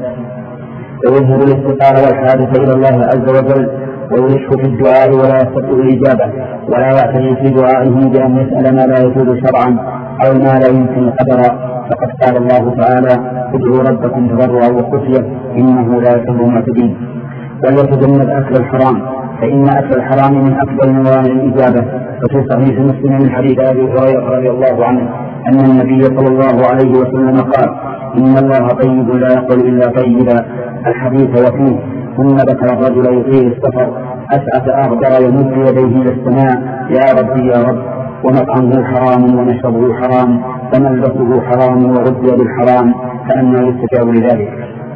ويظهر الاستقامة والحاجة إلى الله عز وجل، ويلح في الدعاء ولا يستطيع الإجابة، ولا يعتني في دعائه بأن يسأل ما لا يجوز شرعا أو ما لا يمكن قدرا، فقد قال الله تعالى: ادعوا ربكم تضرعا وخفية إنه لا يحب المعتدين. وليتجنب أكل الحرام، فإن أكل الحرام من أكبر موانع الإجابة، وفي صحيح مسلم من حديث أبي هريرة رضي الله عنه أن النبي صلى الله عليه وسلم قال: إن الله طيب لا يقبل إلا طيبا، الحديث وفيه: ثم ذكر الرجل يطيل السفر أسعف أغبر يمد يديه إلى السماء: يا ربي يا رب، ومطعمه حرام ونشربه حرام وملبسه حرام وغذي بالحرام، فأنى يستجاب لذلك.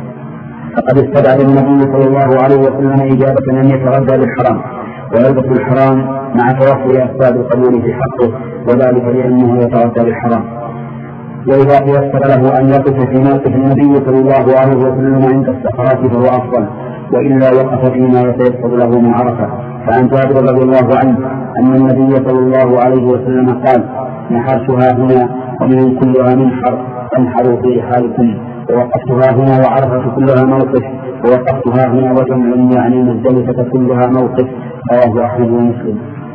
فقد استدعى النبي صلى الله عليه وسلم إجابة أن يتغذى بالحرام ويلبس بالحرام مع توفر أسباب القبول في حقه، وذلك لأنه يتغذى بالحرام. وإذا تيسر له أن يقف في موقف النبي صلى الله عليه وسلم عند السفرات فهو أفضل، وإلا وقف فيما يتيسر له من عرفة. فعن جابر رضي الله عنه أن النبي صلى الله عليه وسلم قال: نحرتها هنا ومن كلها منحر فانحروا في رحالكم، ووقفتها هنا وعرفة كلها موقف، ووقفتها هنا وجمع يعني مزدلفة كلها موقف، رواه أحمد ومسلم.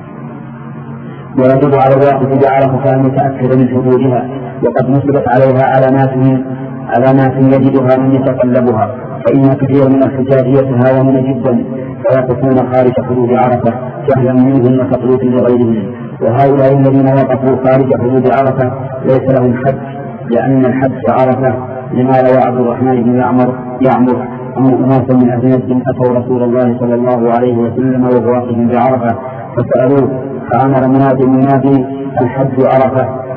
ويجب على الواقف بعرفة أن يتأكد من حدودها، وقد نصبت عليها علامات علامات يجدها من يتقلبها، فإن كثير من الحجاج يتهاون جدا فيقفون خارج حدود عرفة جهلا منهم وتقليد لغيرهم، وهؤلاء الذين وقفوا خارج حدود عرفة ليس لهم حج، لأن الحج عرفة. لما روى عبد الرحمن بن يعمر يعمر أن أناسا من أهل نجد أتوا رسول الله صلى الله عليه وسلم وهو واقف بعرفة فسألوه، فأمر منادي منادي: الحج عرفة،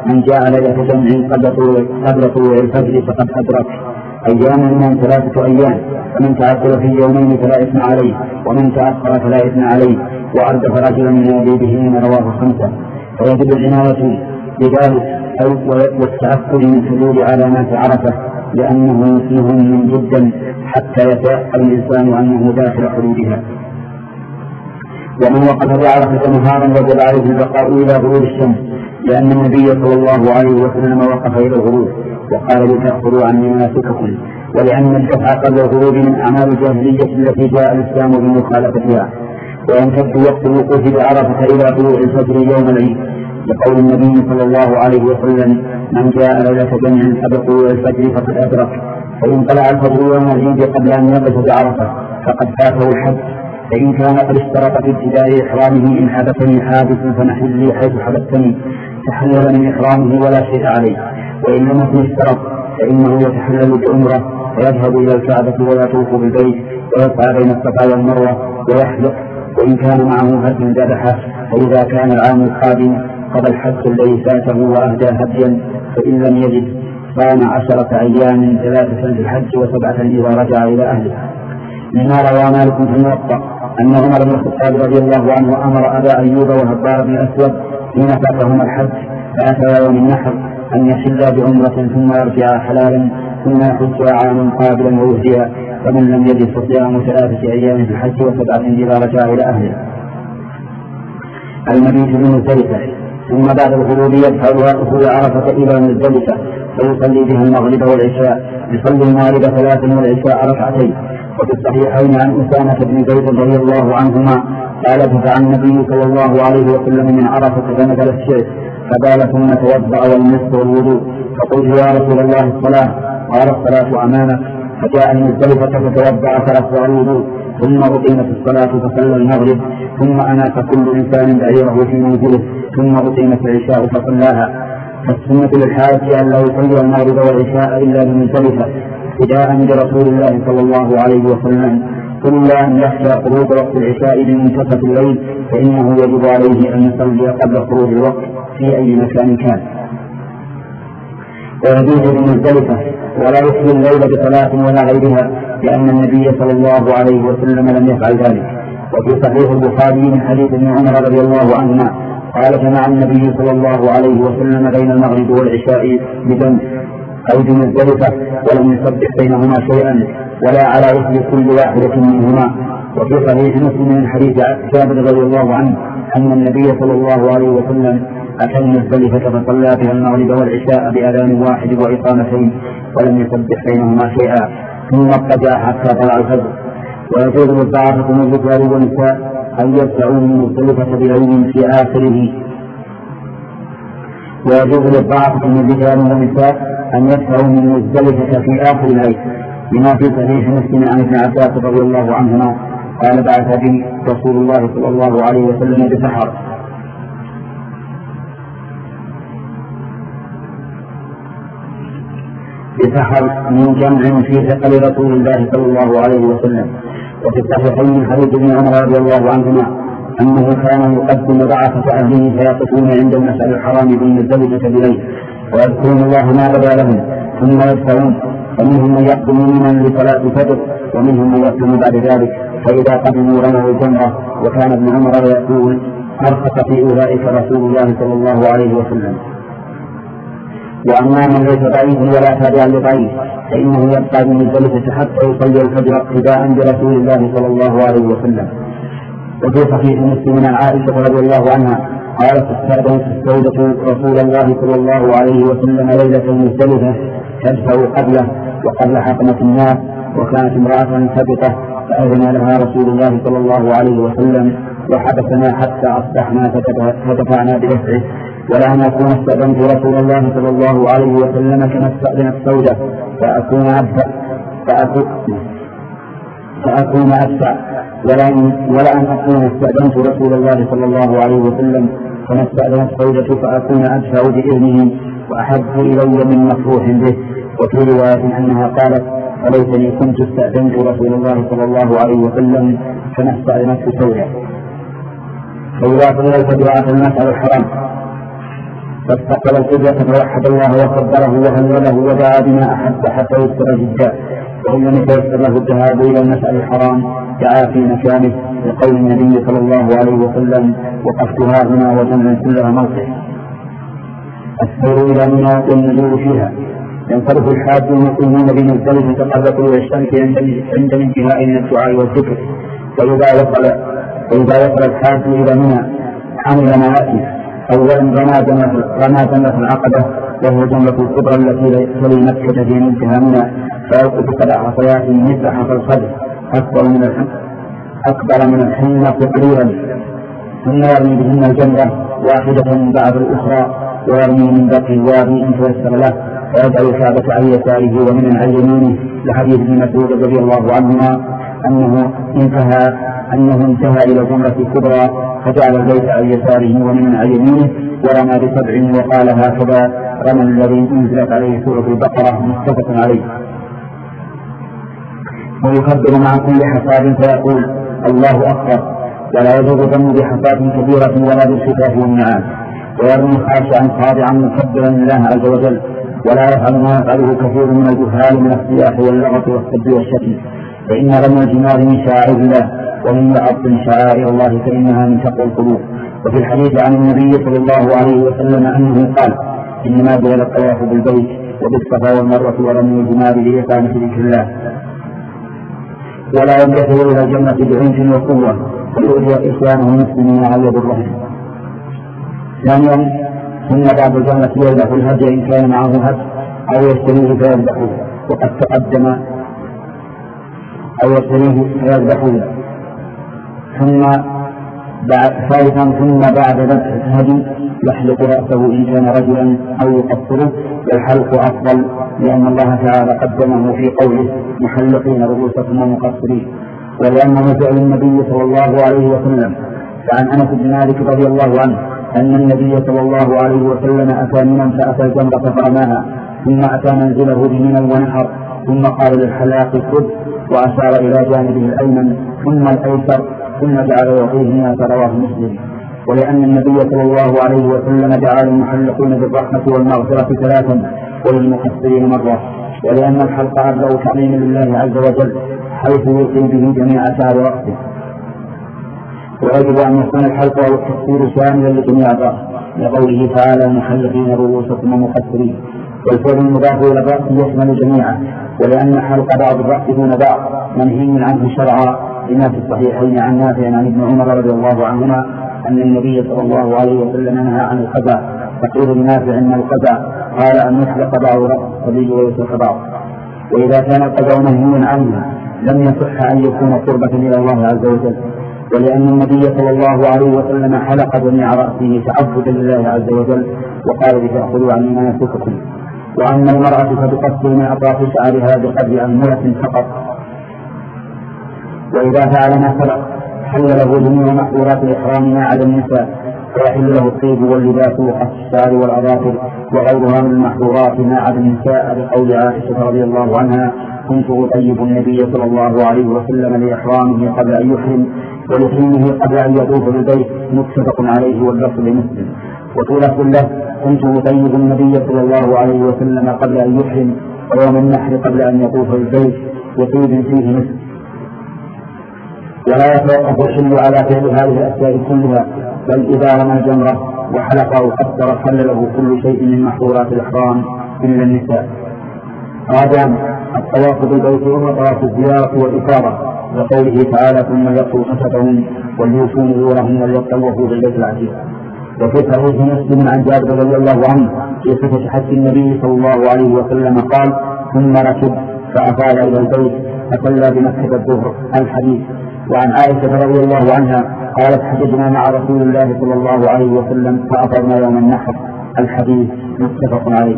من جاء ليلة جمع قبل طلوع الفجر فقد أدرك. أيام من ثلاثة أيام، فمن تعجل في يومين فلا إثم عليه، ومن تأخر فلا إثم عليه، وأردف رجلا ينادي بهن رواه خمسة. فيجب العناية بذلك والتأكد من حدود علامات عرفة، لأنه مهم جدا حتى يتيقن الإنسان أنه داخل حدودها. ومن وقف بعرفة نهارا وجب عليه البقاء إلى غروب الشمس، لأن النبي صلى الله عليه وسلم وقف إلى الغروب وقال لتأخذوا عني مناسككم، ولأن الدفع قبل الغروب من أعمال الجاهلية التي جاء الإسلام بمخالفتها. ويمتد وقت الوقوف بعرفة إلى طلوع الفجر يوم العيد، لقول النبي صلى الله عليه وسلم: من جاء ليلة جمع قبل طلوع الفجر فقد أدرك. فإن طلع الفجر يوم العيد قبل أن يقف بعرفة فقد فاته الحج. فإن كان قد اشترط في ابتداء إحرامه: إن حدثني حادث فنحل حيث حدثني، تحلل من إحرامه ولا شيء عليه. وإن لم يكن اشترط فإنه يتحلل بعمرة ويذهب إلى الكعبة ويطوف بالبيت ويسعى بين الصفا والمروة ويحلق. وإن كان معه هدي ذبحه. فإذا كان العام القادم قضى الحج الذي فاته وأهدى هديا. فإن لم يجد صام عشرة أيام، ثلاثة في الحج وسبعة إذا رجع إلى أهله. مما روى مالك في الموطأ أن عمر بن الخطاب رضي الله عنه أمر أبا أيوب وهبار بن الأسود حين فاتهم الحج فأتى يوم النحر أن يحل بعمرة ثم يرجع حلالا ثم يحج عاما قابلا ويهديا. فمن لم يجد فصيام ثلاثة أيام في الحج وسبعة إذا رجع إلى أهله. المبيت بمزدلفة. ثم بعد الغروب يدفع دخول عرفة إلى مزدلفة فيصلي بها المغرب والعشاء، يصلي المغرب ثلاثا والعشاء ركعتين. وفي الصحيحين عن أسامة بن زيد رضي الله عنهما قال: دفع النبي صلى الله عليه وسلم من عرفة فنزل الشيخ فبال ثم توضأ والمسح والوضوء. فقلت: يا رسول الله الصلاة؟ قال: الصلاة أمامك. فجاء المزدلفة فتوضأ فرفع الوضوء ثم أقيمت الصلاة فصلى المغرب ثم أناخ كل إنسان بعيره في منزله ثم أقيمت العشاء فصلاها. فالسنة للحاج أن لا يصلي المغرب والعشاء إلا بمزدلفة ابتداء برسول الله صلى الله عليه وسلم، إلا أن يخشى خروج وقت العشاء بمنتصف الليل فإنه يجب عليه أن يصلي قبل خروج الوقت في أي مكان كان. ويجوز بمزدلفة ولا يحيي الليل بصلاة ولا غيرها، لأن النبي صلى الله عليه وسلم لم يفعل ذلك. وفي صحيح البخاري من حديث ابن عمر رضي الله عنهما قال: جمع النبي صلى الله عليه وسلم بين المغرب والعشاء بجنب أو بمزدلفة ولم يسبح بينهما شيئا ولا على وجه كل واحدة منهما. وفي صحيح مسلم من حديث جابر رضي الله عنه أن النبي صلى الله عليه وسلم أتى مزدلفة فصلى بها المغرب والعشاء بأذان واحد وإقامتين ولم يسبح بينهما شيئا ثم اضطجع حتى طلع الفجر. ويجوز للضعافة من الرجال والنساء أن يدفعوا من مزدلفة بليل في آخره. ويجوز للضعافة من الرجال والنساء أن يدفعوا من مزدلفة في آخر الليل، لما في صحيح مسلم عن ابن عباس رضي الله عنهما قال: بعث بي رسول الله صلى الله عليه وسلم بسحر بسحر من جمع في ثقل رسول الله صلى الله عليه وسلم. وفي الصحيحين من حديث ابن عمر رضي الله عنهما أنه كان يقدم ضعفة أهله فيقفون عند المسجد الحرام بالمزدلفة بليل ويذكرون الله ما بدا لهم ثم يدفعون، ومنهم من يقدم ممن لصلاة الفجر ومنهم من يقدم بعد ذلك، فإذا قدموا رموا الجمرة. وكان ابن عمر يقول: أرخص في أولئك رسول الله صلى الله عليه وسلم. وأما من ليس ضعيف ولا تابع لضعيف فإنه يبقى بمزدلفة حتى يصلي الفجر اقتداء برسول الله صلى الله عليه وسلم. وفي صحيح مسلم عن عائشة رضي الله عنها قالت: استأذنت السودة رسول الله صلى الله عليه وسلم ليلة مزدلفة تدفع قبله وقبل حكمة الناس، وكانت امرأة ثبتة فأذن لها رسول الله صلى الله عليه وسلم وحبسنا حتى أصبحنا فتدفعنا بدفعه. ولا أن أكون استأذنت رسول الله صلى الله عليه وسلم كما استأذنت السودة فأكون أدفع فأكون, فأكون أدفع ولا أن أكون استأذنت رسول الله صلى الله عليه وسلم كما استأذنت السودة فأكون أدفع بإذنه وأحب إلي من مفروح به. وفي رواية أنها قالت: فليتني كنت استأذنت رسول الله صلى الله عليه وسلم كما استأذنت السودة. فإذا صلى الفجر في المسجد الحرام فاستقبل القبلة فوحد الله وكبره وهلله ودعا بما أحب حتى يسر جدا، وإن لم يتيسر له الذهاب إلى المسأل الحرام دعا في مكانه لقول النبي صلى الله عليه وسلم: وقفتها هنا وجمع كلها موقع. السير إلى منى والنزول فيها. ينصرف الحاج المقيمون بمزدلفة تقربوا إلى الشمس عند الانتهاء من الدعاء والذكر. وإذا وصل وإذا وصل الحاج إلى منى عمل ما يأتي: أولا رمى جمرة العقبة وهو جمرة الكبرى التي تلي مكة في منتهى منى، فيوقف سبع حصيات مثل حصى الخدر أكبر من الحنة أكبر من الحنة تقريبا، ثم يرمي بهن الجمرة واحدة بعد الأخرى، ويرمي من باقي الوادي إن تيسر له، ويدعو الكعبة عن يساره ومن عن يمينه، لحديث ابن مسعود رضي الله عنهما أنه انتهى أنه انتهى إلى الجمرة الكبرى فجعل البيت عن يساره ومن عن يمينه، ورمى بسبع وقال: هكذا رمى الذي انزلت عليه سورة البقرة، متفق عليه. ويكبر مع كل حصاد فيقول: الله أكبر، ولا يجوز الرمي بحصاد كبيرة ولا بالخفاف والنعام، ويرمي خاشعا خاضعا مكبرا لله عز وجل، ولا يفعل ما يفعله كثير من الجهال من الصياح واللغط والسب والشتم، فإن رمي الجمار من شعائر الله، ومن يعظم شعائر الله فإنها من تقوى القلوب. وفي الحديث عن النبي صلى الله عليه وسلم أنه قال: إنما جعل الطواف بالبيت وبالصفا والمروة ورمي الجمار لإقامة ذكر الله، ولا ينتهي إلى الجنة بعنف وقوة ويؤذي إخوانه المسلمين أو يضرهم. ثانيا، ثم بعد الجنة يذبح الهدي إن كان معه هدي أو يشتريه فيذبحه، وقد تقدم أو يشتريه فيذبحه. ثم بعد ثالثا ثم بعد ذبح الهدي يحلق رأسه إن كان رجلا أو يقصره، والحلق أفضل لأن الله تعالى قدمه في قوله: محلقين رؤوسكم ومقصرين، ولأنه فعل النبي صلى الله عليه وسلم. فعن أنس بن مالك رضي الله عنه أن النبي صلى الله عليه وسلم أتى منا فأتى الجمرة فرماها، ثم أتى منزله بمنى ونحر، ثم قال للحلاق: خذ، وأشار إلى جانبه الأيمن ثم الأيسر، ثم جعل يعطيه رواه مسلم. ولأن النبي صلى الله عليه وسلم دعا للمحلقين بالرحمة والمغفرة ثلاثا وللمقصرين مرة، ولأن الحلق أبلغ تعظيم لله عز وجل حيث يلقي به جميع شعر رأسه، ويجب أن يكون الحلق والتقصير شاملا لجميع الرأس، لقوله تعالى: محلقين رؤوسكم ومقصرين. والفعل المضاف إلى الرأس يشمل جميعه، ولأن حلق بعض الرأس دون بعض منهي عنه شرعا، لما في الصحيحين عن نافع عن ابن عمر رضي الله عنهما أن النبي صلى الله عليه وسلم نهى عن القزع، فقيل لنافع أن القزع قال: أن يحلق بعض رأس الصبي ويسرق بعض. وإذا كان القزع منهيا عنه لم يصح أن يكون قربة إلى الله عز وجل، ولأن النبي صلى الله عليه وسلم حلق جميع رأسه تعبدا لله عز وجل، وقال: لتأخذوا عني مناسككم. وأما المرأة فتقصر من أطراف شعرها بقدر أنملة فقط. وإذا فعل ما سبق حل له جميع محظورات الإحرام ما عدا النساء، فيحل له الطيب واللباس وقص الشعر والأظافر وغيرها من المحظورات ما عدا النساء، بقول عائشة رضي الله عنها: كنت أطيب النبي صلى الله عليه وسلم لإحرامه قبل أن يحرم ولحرمه قبل أن يطوف بالبيت، متفق عليه واللفظ لمسلم. وطولة له: كنت أطيب النبي صلى الله عليه وسلم قبل أن يحرم ويوم النحر قبل أن يطوف بالبيت، وطيب فيه مثل. ولا يتوقف الحل على فعل هذه الأشياء كلها، بل إذا رمى جمرة وحلق أو قصر حل له كل شيء من محظورات الإحرام إلا النساء. رابعا، الطواف بالبيت هو طواف الزيارة والإفاضة، وقوله تعالى: ثم يقضوا حسبهم وليوفوا نذورهم وليطوفوا بالبيت العتيق. وفي صحيح مسلم عن جابر رضي الله عنه في صفة حج النبي صلى الله عليه وسلم قال: ثم ركب فأفاد إلى البيت فصلى بمكة الظهر، الحديث. وعن عائشة رضي الله عنها قالت: حججنا مع رسول الله صلى الله عليه وسلم فأفضنا يوم النحر، الحديث، متفق عليه.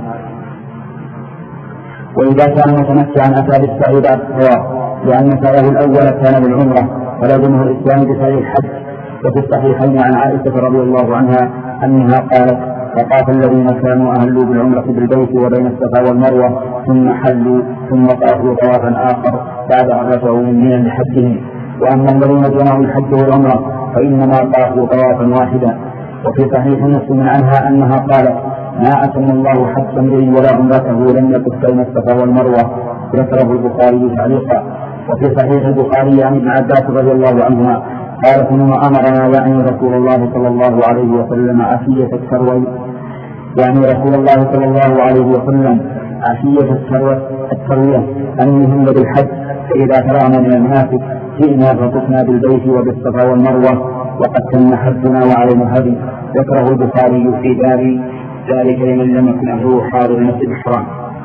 وإذا كان متمتعا أتى بالسعي بعد الطواف، لأن سعيه الأول كان بالعمرة ولازمه الإسلام بسعي الحج. وفي الصحيحين عن عائشة رضي الله عنها أنها قالت: فطاف الذين كانوا أهلوا بالعمرة بالبيت وبين الصفا والمروة ثم حلوا ثم طافوا طوافا آخر بعد أن رجعوا من منى لحجهم، وأما الذين جمعوا الحج والعمرة فإنما طافوا طوافا واحدا. وفي صحيح مسلم عنها أنها قالت: ما أتم الله حج امرئ ولا عمرته لم يقف بين الصفا والمروة. ذكره البخاري تعليقا. وفي صحيح البخاري عن ابن عباس رضي الله عنهما قال ثم أمرنا يعني رسول الله صلى الله عليه وسلم عشية التروي يعني رسول الله صلى الله عليه وسلم عشية التروية أن نهل بالحج، فإذا فرغنا من المناسك جئنا فطفنا بالبيت وبالصفا والمروة وقد تم حجنا وعلينا هدي. ذكره البخاري في باب ذلك لمن لم يكن أهله حاضر المسجد الحرام.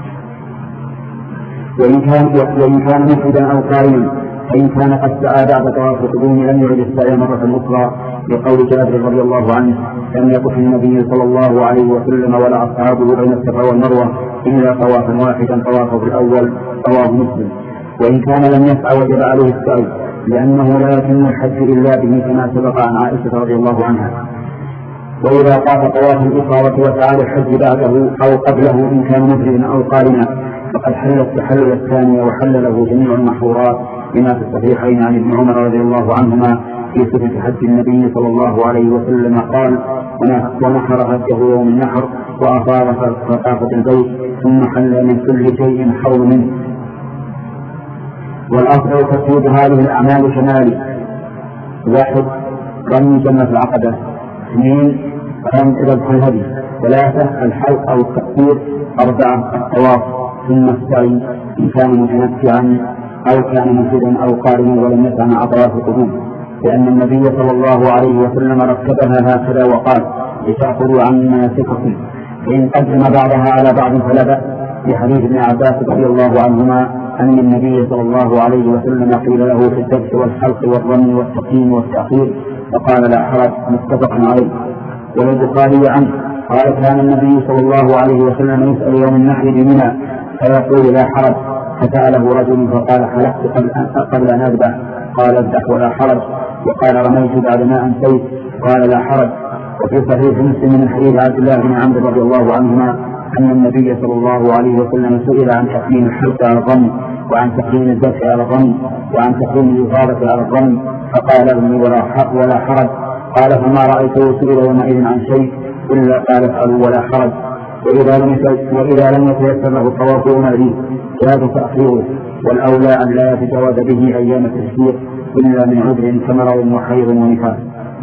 وإن كان وإن كان مفردا أو قارنا، فإن كان قد سعى بعد طواف القدوم لم يعد السعي مرة أخرى، لقول جابر رضي الله عنه لم يقف النبي صلى الله عليه وسلم ولا أصحابه بين الصفا والمروة إلا طوافا واحدا طوافه الأول طواف مسلم. وإن كان لم يسعى وجب عليه السعي، لأنه لا يتم الحج إلا به كما سبق عن عائشة رضي الله عنها. وإذا طاف طواف الإفاضة وسعى للحج بعده أو قبله إن كان مفردا أو قارنا فقد حل التحلل الثاني وحل له جميع المحظورات، لما في الصحيحين عن ابن عمر رضي الله عنهما في صفة حج النبي صلى الله عليه وسلم قال: ونحر هده يوم النحر وأفاض فطاف البيت ثم حل من كل شيء حول منه. والأفضل تفويض هذه الأعمال شمالي: واحد رمي جمرة العقبة، اثنين رمي ذبح الهدي، ثلاثة الحلق أو التقصير، أربعة الطواف، ثم السعي إن كان متمتعا أو كان مفردا أو قارنا ولم يسعى مع طواف القدوم، لأن النبي صلى الله عليه وسلم رتبها هكذا وقال: لتأخذوا عن مناسككم، فإن قدم بعضها على بعض فلا بأس، في حديث ابن عباس رضي الله عنهما أن النبي صلى الله عليه وسلم قيل له في الذبح والحلق والرمي والتقييم والتأخير فقال: لا حرج، متفق عليه. وللبخاري عنه قال: كان النبي صلى الله عليه وسلم يسأل يوم النحر بمنى فيقول: لا حرج، فسأله رجل فقال: حلقت قبل أن أذبح، قال: اذبح ولا حرج، وقال: رميت بعد ما أنسيت، قال: لا حرج. وفي صحيح مسلم من حديث عبد الله بن عمرو رضي الله عنهما أن النبي صلى الله عليه وسلم سئل عن تحريم الحلق على الرمي، وعن تحريم الذبح على الرمي، وعن تحريم الإفاضة على الرمي، فقال: ابني ولا حرج. قال: فما رأيته سئل يومئذ عن شيء إلا قال: افعلوا ولا حرج. وإذا لم يتيسر له الطواف يوم العيد جاز تأخيره، والأولى أن لا يتجاوز به أيام التشريق إلا من عذر كمرض وحيض ونفاس.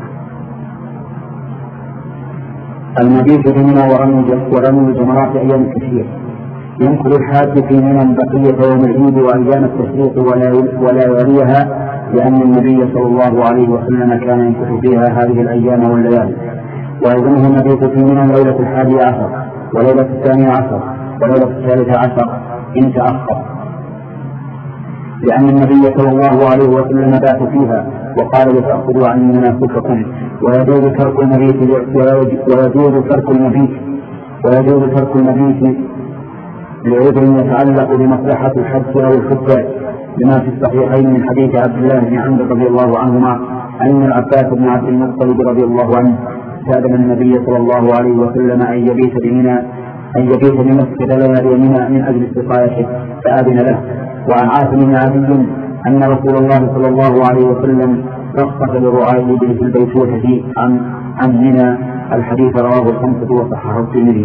المبيت بمنى ورمي الجمرات أيام التشريق: ينقل الحاج في منى بقية يوم العيد وأيام التشريق ولا يليها، لأن النبي صلى الله عليه وسلم كان ينكث فيها هذه الأيام والليالي. ويظنه المبيت في منى ليلة الحادي عشر وليلة الثاني عشر وليلة الثالث عشر إن تأخر، لأن النبي صلى الله عليه وسلم بات فيها وقال: لتأخذوا عني مناسككم. ويجوز ترك المبيت ويجوز ترك المبيت ويجوز ترك المبيت لعذر يتعلق بمصلحة الحج أو الحجاج، لما في الصحيحين من حديث عبد الله بن عمرو رضي الله عنهما أن العباس بن عبد المطلب رضي الله عنه استأذن النبي صلى الله عليه وسلم أن يبيت بمنى أن يبيت بمسجد ليالي منى من أجل استقايته فأذن له. وعن عاصم بن عدي أن رسول الله صلى الله عليه وسلم رخص لرعاة في البيتوتة فيه عن عن منى. الحديث رواه الخمسة وصححه الترمذي.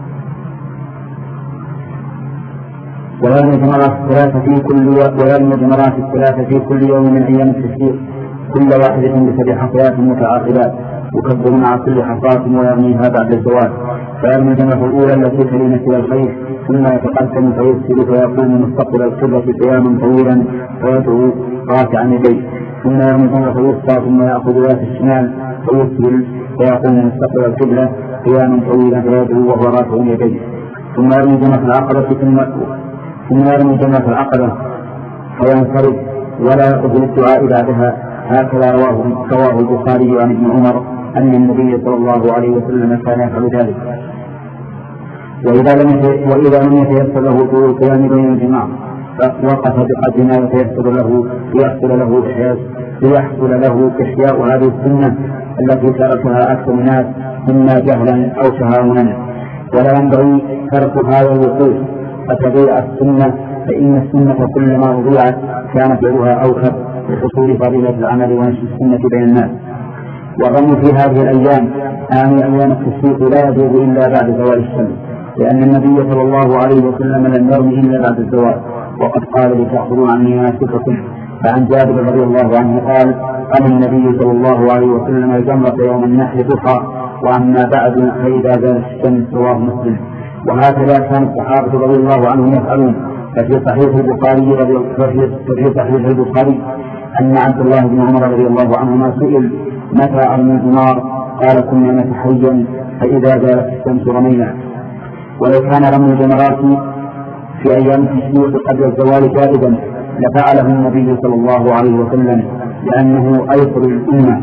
ويرمي الجمرات الثلاثة في كل ويرمي الجمرات الثلاثة في كل يوم من أيام التشريق، كل واحدة بسبع حصيات متعاقبات يكبر مع كل حصاة ويرميها بعد الزواج. فيرمي الجمرة الأولى التي تلين إلى الخير، ثم يتقدم فيسجد فيقوم مستقبل القبلة قياما طويلا ويدعو رافعا يديه، ثم يرمي الجمرة الوسطى ثم يأخذ ذات الشمال فيسجد فيقوم مستقبل القبلة قياما طويلا فيدعو وهو رافع يديه، ثم يرمي جمرة العقبة ثم ثم يرمي جمرة العقبة فينصرف ولا يأخذ الدعاء بعدها. هكذا رواه رواه البخاري عن ابن عمر أن النبي صلى الله عليه وسلم كان يفعل ذلك. وإذا لم وإذا لم يتيسر له طول القيام بين الجماعة فوقف بقدر ما يتيسر له ليحصل له إحياء ليحصل له إحياء هذه السنة التي تركها أكثر الناس إما جهلا أو تهاونا. ولا ينبغي ترك هذا الوقوف فتضيع السنة، فإن السنة كلما أضيعت كان فعلها أوكب لحصول فضيلة العمل ونشر السنة بين الناس. والرمي في هذه الأيام آمن أيام التشريق لا يجوز إلا بعد زوال الشمس، لأن النبي صلى الله عليه وسلم لم يرمي إلا بعد الزوال، وقد قال لتأخذوا عني مناسككم. فعن جابر رضي الله عنه قال قام النبي صلى الله عليه وسلم الجمرة يوم النحر ضحى، وأما بعد فإذا زالت الشمس. رواه مسلم. وهكذا كان الصحابة رضي الله عنهم يفعلون. ففي صحيح البخاري ففي صحيح البخاري أن عبد الله بن عمر رضي الله عنهما سئل متى أرمي الجمار؟ قال كنا نتحين فإذا زالت الشمس رمينا. ولو كان رمي الجمرات في أيام التشريق قبل الزوال جائزا لفعله النبي صلى الله عليه وسلم، لأنه أيسر الأمة.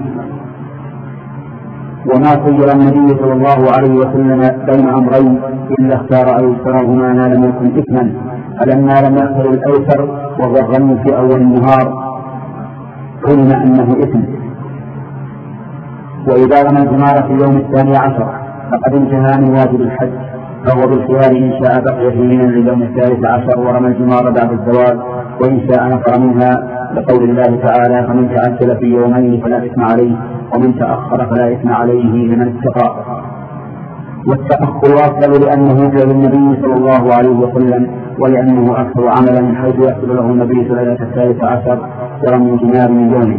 وما خير النبي صلى الله عليه وسلم بين أمرين إلا اختار أيسرهما ما لم يكن إثما، فلما لم يختر الأيسر وهو الرمي في أول النهار علم أنه إثم. وإذا رمى الجمار في اليوم الثاني عشر فقد انتهى من واجب الحج، فهو بالخيار إن شاء بقي في منى لليوم الثالث عشر ورمى الجمار بعد الزوال، وإن شاء نفر منها، لقول الله تعالى فمن تعجل في يومين فلا إثم عليه ومن تأخر فلا إثم عليه لمن اتقى. والتأخر أفضل لأنه فعل النبي صلى الله عليه وسلم، ولأنه أكثر عملا من حيث يحصل له النبي في ليلة الثالث عشر ورمي الجمار من يومه.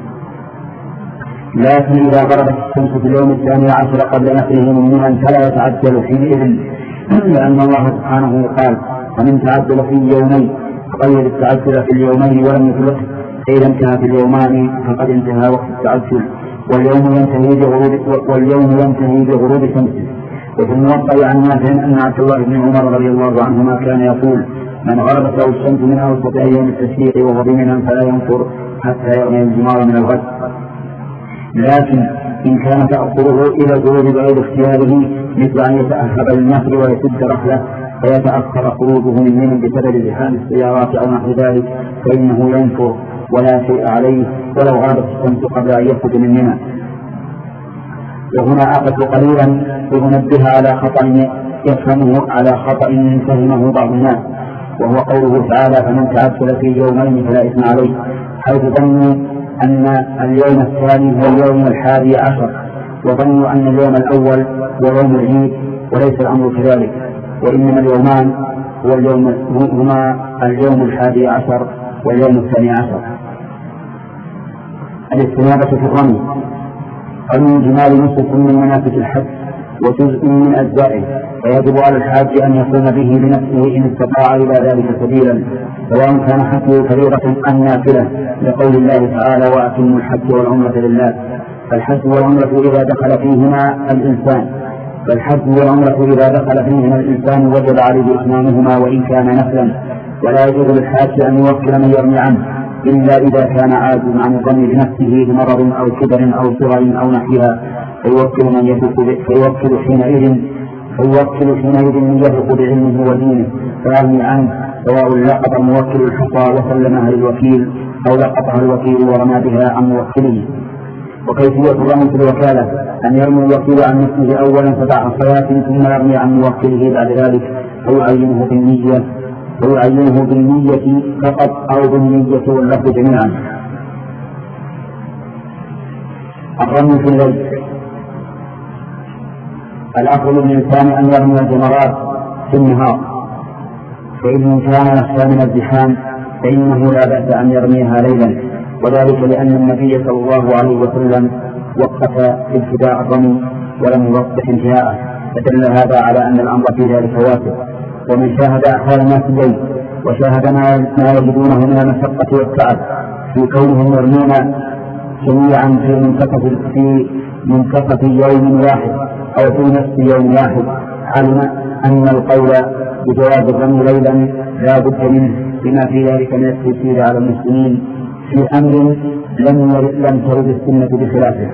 لكن إذا غربت الشمس في اليوم الثاني عشر قبل نفره من منى فلا يتعجل حينئذ، لأن الله سبحانه قال فمن تعجل في يومين فقيد التعجل في اليومين ولم يطلق، فإذا انتهى في اليومان فقد انتهى وقت التعجل، واليوم ينتهي بغروب واليوم ينتهي بغروب شمسه. وفي الموطأ عن نافع أن عبد الله بن عمر رضي الله عنهما كان يقول من غربت له الشمس من أوسط أيام التشريق وهو بمنى فلا ينفر حتى يرمي الجمار من الغد. لكن إن كان تأخره إلى الغروب بغير اختياره مثل أن يتأهب للنفر ويسد رحله فيتأخر خروجه من منى بسبب زحام السيارات أو نحو ذلك فإنه ينفر ولا شيء عليه ولو غابت الشمس قبل أن يخرج من منى. وهنا أقف قليلا لننبه على خطأ يفهمه على خطأ فهمه بعض الناس، وهو قوله تعالى فمن تعجل في يومين فلا إثم عليه، حيث ظنوا أن اليوم الثاني هو اليوم الحادي عشر، وظنوا أن اليوم الأول هو يوم العيد، وليس الأمر كذلك، وإنما اليومان هو اليوم هما اليوم الحادي عشر واليوم الثاني عشر. الاستنابة في الرمي. رمي الجمار نسك من مناسك الحج وجزء من أجزائه، فيجب على الحاج أن يقوم به بنفسه إن استطاع إلى ذلك سبيلا، سواء كان حجه فريضة أم نافلة، لقول الله تعالى وأتموا الحج والعمرة لله. فالحج والعمرة إذا دخل فيهما الإنسان فالحج والعمرة إذا دخل فيهما الإنسان وجب عليه إتمامهما وإن كان نفلا، ولا يجوز للحاج أن يوكل من يرمي عنه إلا إذا كان عاجز عن الرمي بنفسه بمرض أو كبر أو صغر أو نحوها، فيوكل من يثق فيوكل حينئذ فيوكل حينئذ من يثق بعلمه ودينه فيرمي عنه، سواء لقط موكل الحصى وسلمها للوكيل أو لقطها الوكيل ورمى بها عن موكله. وكيفية الرمي في الوكالة أن يرمي الوكيل عن نفسه أولا سبع حصيات ثم يرمي عن موكله بعد ذلك فيعينه بالنية ويعينه بالنية فقط أو بالنية واللفظ جميعا. الرمي في الليل. الأفضل للإنسان أن يرمي الجمرات في النهار، فإن كان يخشى من الزحام فإنه لا بأس أن يرميها ليلا، وذلك لأن النبي صلى الله عليه وسلم وقف ابتداء الرمي ولم يوقف انتهاءه، فدل هذا على أن الأمر في ذلك واسع. ومن شاهد أحوال الناس الليل وشاهد ما يجدونه من المشقة والتعب في كونهم يرمون جميعا في منتصف في منتصف يوم واحد أو في نفس يوم واحد، علم أن القول بجواز الرمي ليلا لا بد منه بما في ذلك من التيسير على المسلمين في أمر لم لم ترد السنة بخلافه.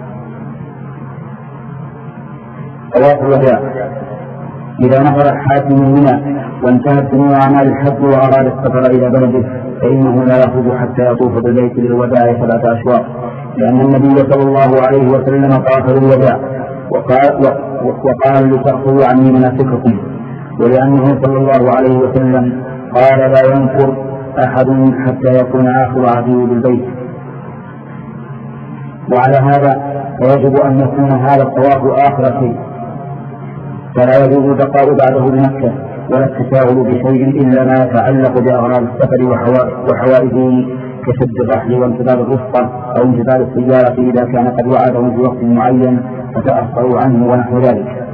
طواف الوداع. إذا نفر الحاج من منى وانتهت جميع أعمال الحج وأراد السفر إلى بلده فإنه لا يخرج حتى يطوف بالبيت للوداع ثلاثة أشواط، لأن النبي صلى الله عليه وسلم طاف للوداع وقال, وقال لتأخذوا عني مناسككم، ولأنه صلى الله عليه وسلم قال لا ينفر أحد حتى يكون آخر عهده بالبيت. وعلى هذا فيجب أن يكون هذا الطواف آخر شيء، فلا يجوز البقاء بعده بمكة ولا التساهل بشيء إلا ما يتعلق بأغراض السفر وحوائجه كشد الرحل وانتظار الرفقة أو انتظار السيارة إذا كان قد وعدهم في وقت معين فتأخروا عنه ونحو ذلك.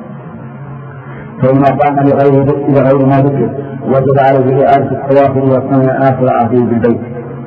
فإن قام لغير ما ذكر وجب عليه إعادة الطواف ليكون آخر عهده بالبيت.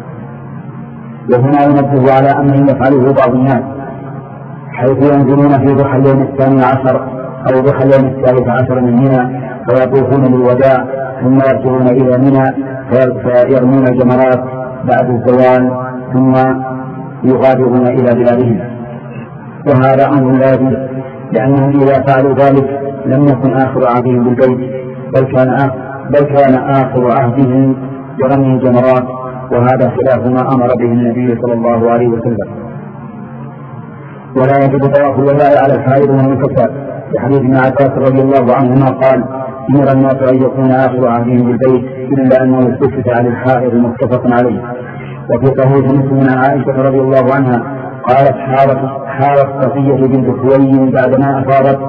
وهنا ينبه على أمر يفعله بعض الناس حيث ينزلون في ضحى اليوم الثاني عشر أو ضحى اليوم الثالث عشر من منى فيطوفون للوداع ثم يرجعون إلى منى فيرمون الجمرات بعد الزوال ثم يغادرون إلى بلادهم، وهذا أمر لا يجوز، لأنهم إذا فعلوا ذلك لم يكن آخر عهدهم بالبيت بل كان آخر, بل كان آخر عهدهم برمي الجمرات، وهذا خلاف ما أمر به النبي صلى الله عليه وسلم. ولا يجب طواف الوداع على الحائض والمنفسد، لحديث ابن عباس رضي الله عنهما قال: أمر الناس أن يكون آخر عهدهم بالبيت إلا أنه استفتى عن الحائض متفق عليه. وفي صحيح مسلم عن عائشة رضي الله عنها قالت: حارت صفية بنت خويلد بعدما أفاضت.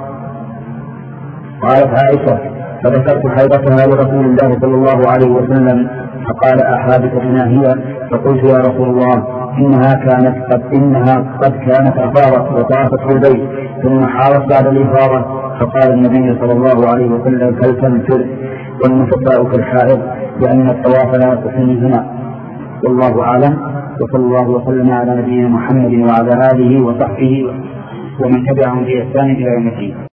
قالت عائشة: فذكرت حيضتها لرسول الله صلى الله عليه وسلم فقال: أحادثتنا هي؟ فقلت: يا رسول الله إنها كانت قد إنها قد كانت أفاضت وطافت في البيت ثم حارت بعد الإفاضة. فقال النبي صلى الله عليه وسلم: فلتنفر والنفساء كالحائض لأن الطواف لا يصح منهما. والله أعلم، وصلى الله وسلم على نبينا محمد وعلى آله وصحبه ومن تبعهم بإحسان إلى يوم الدين.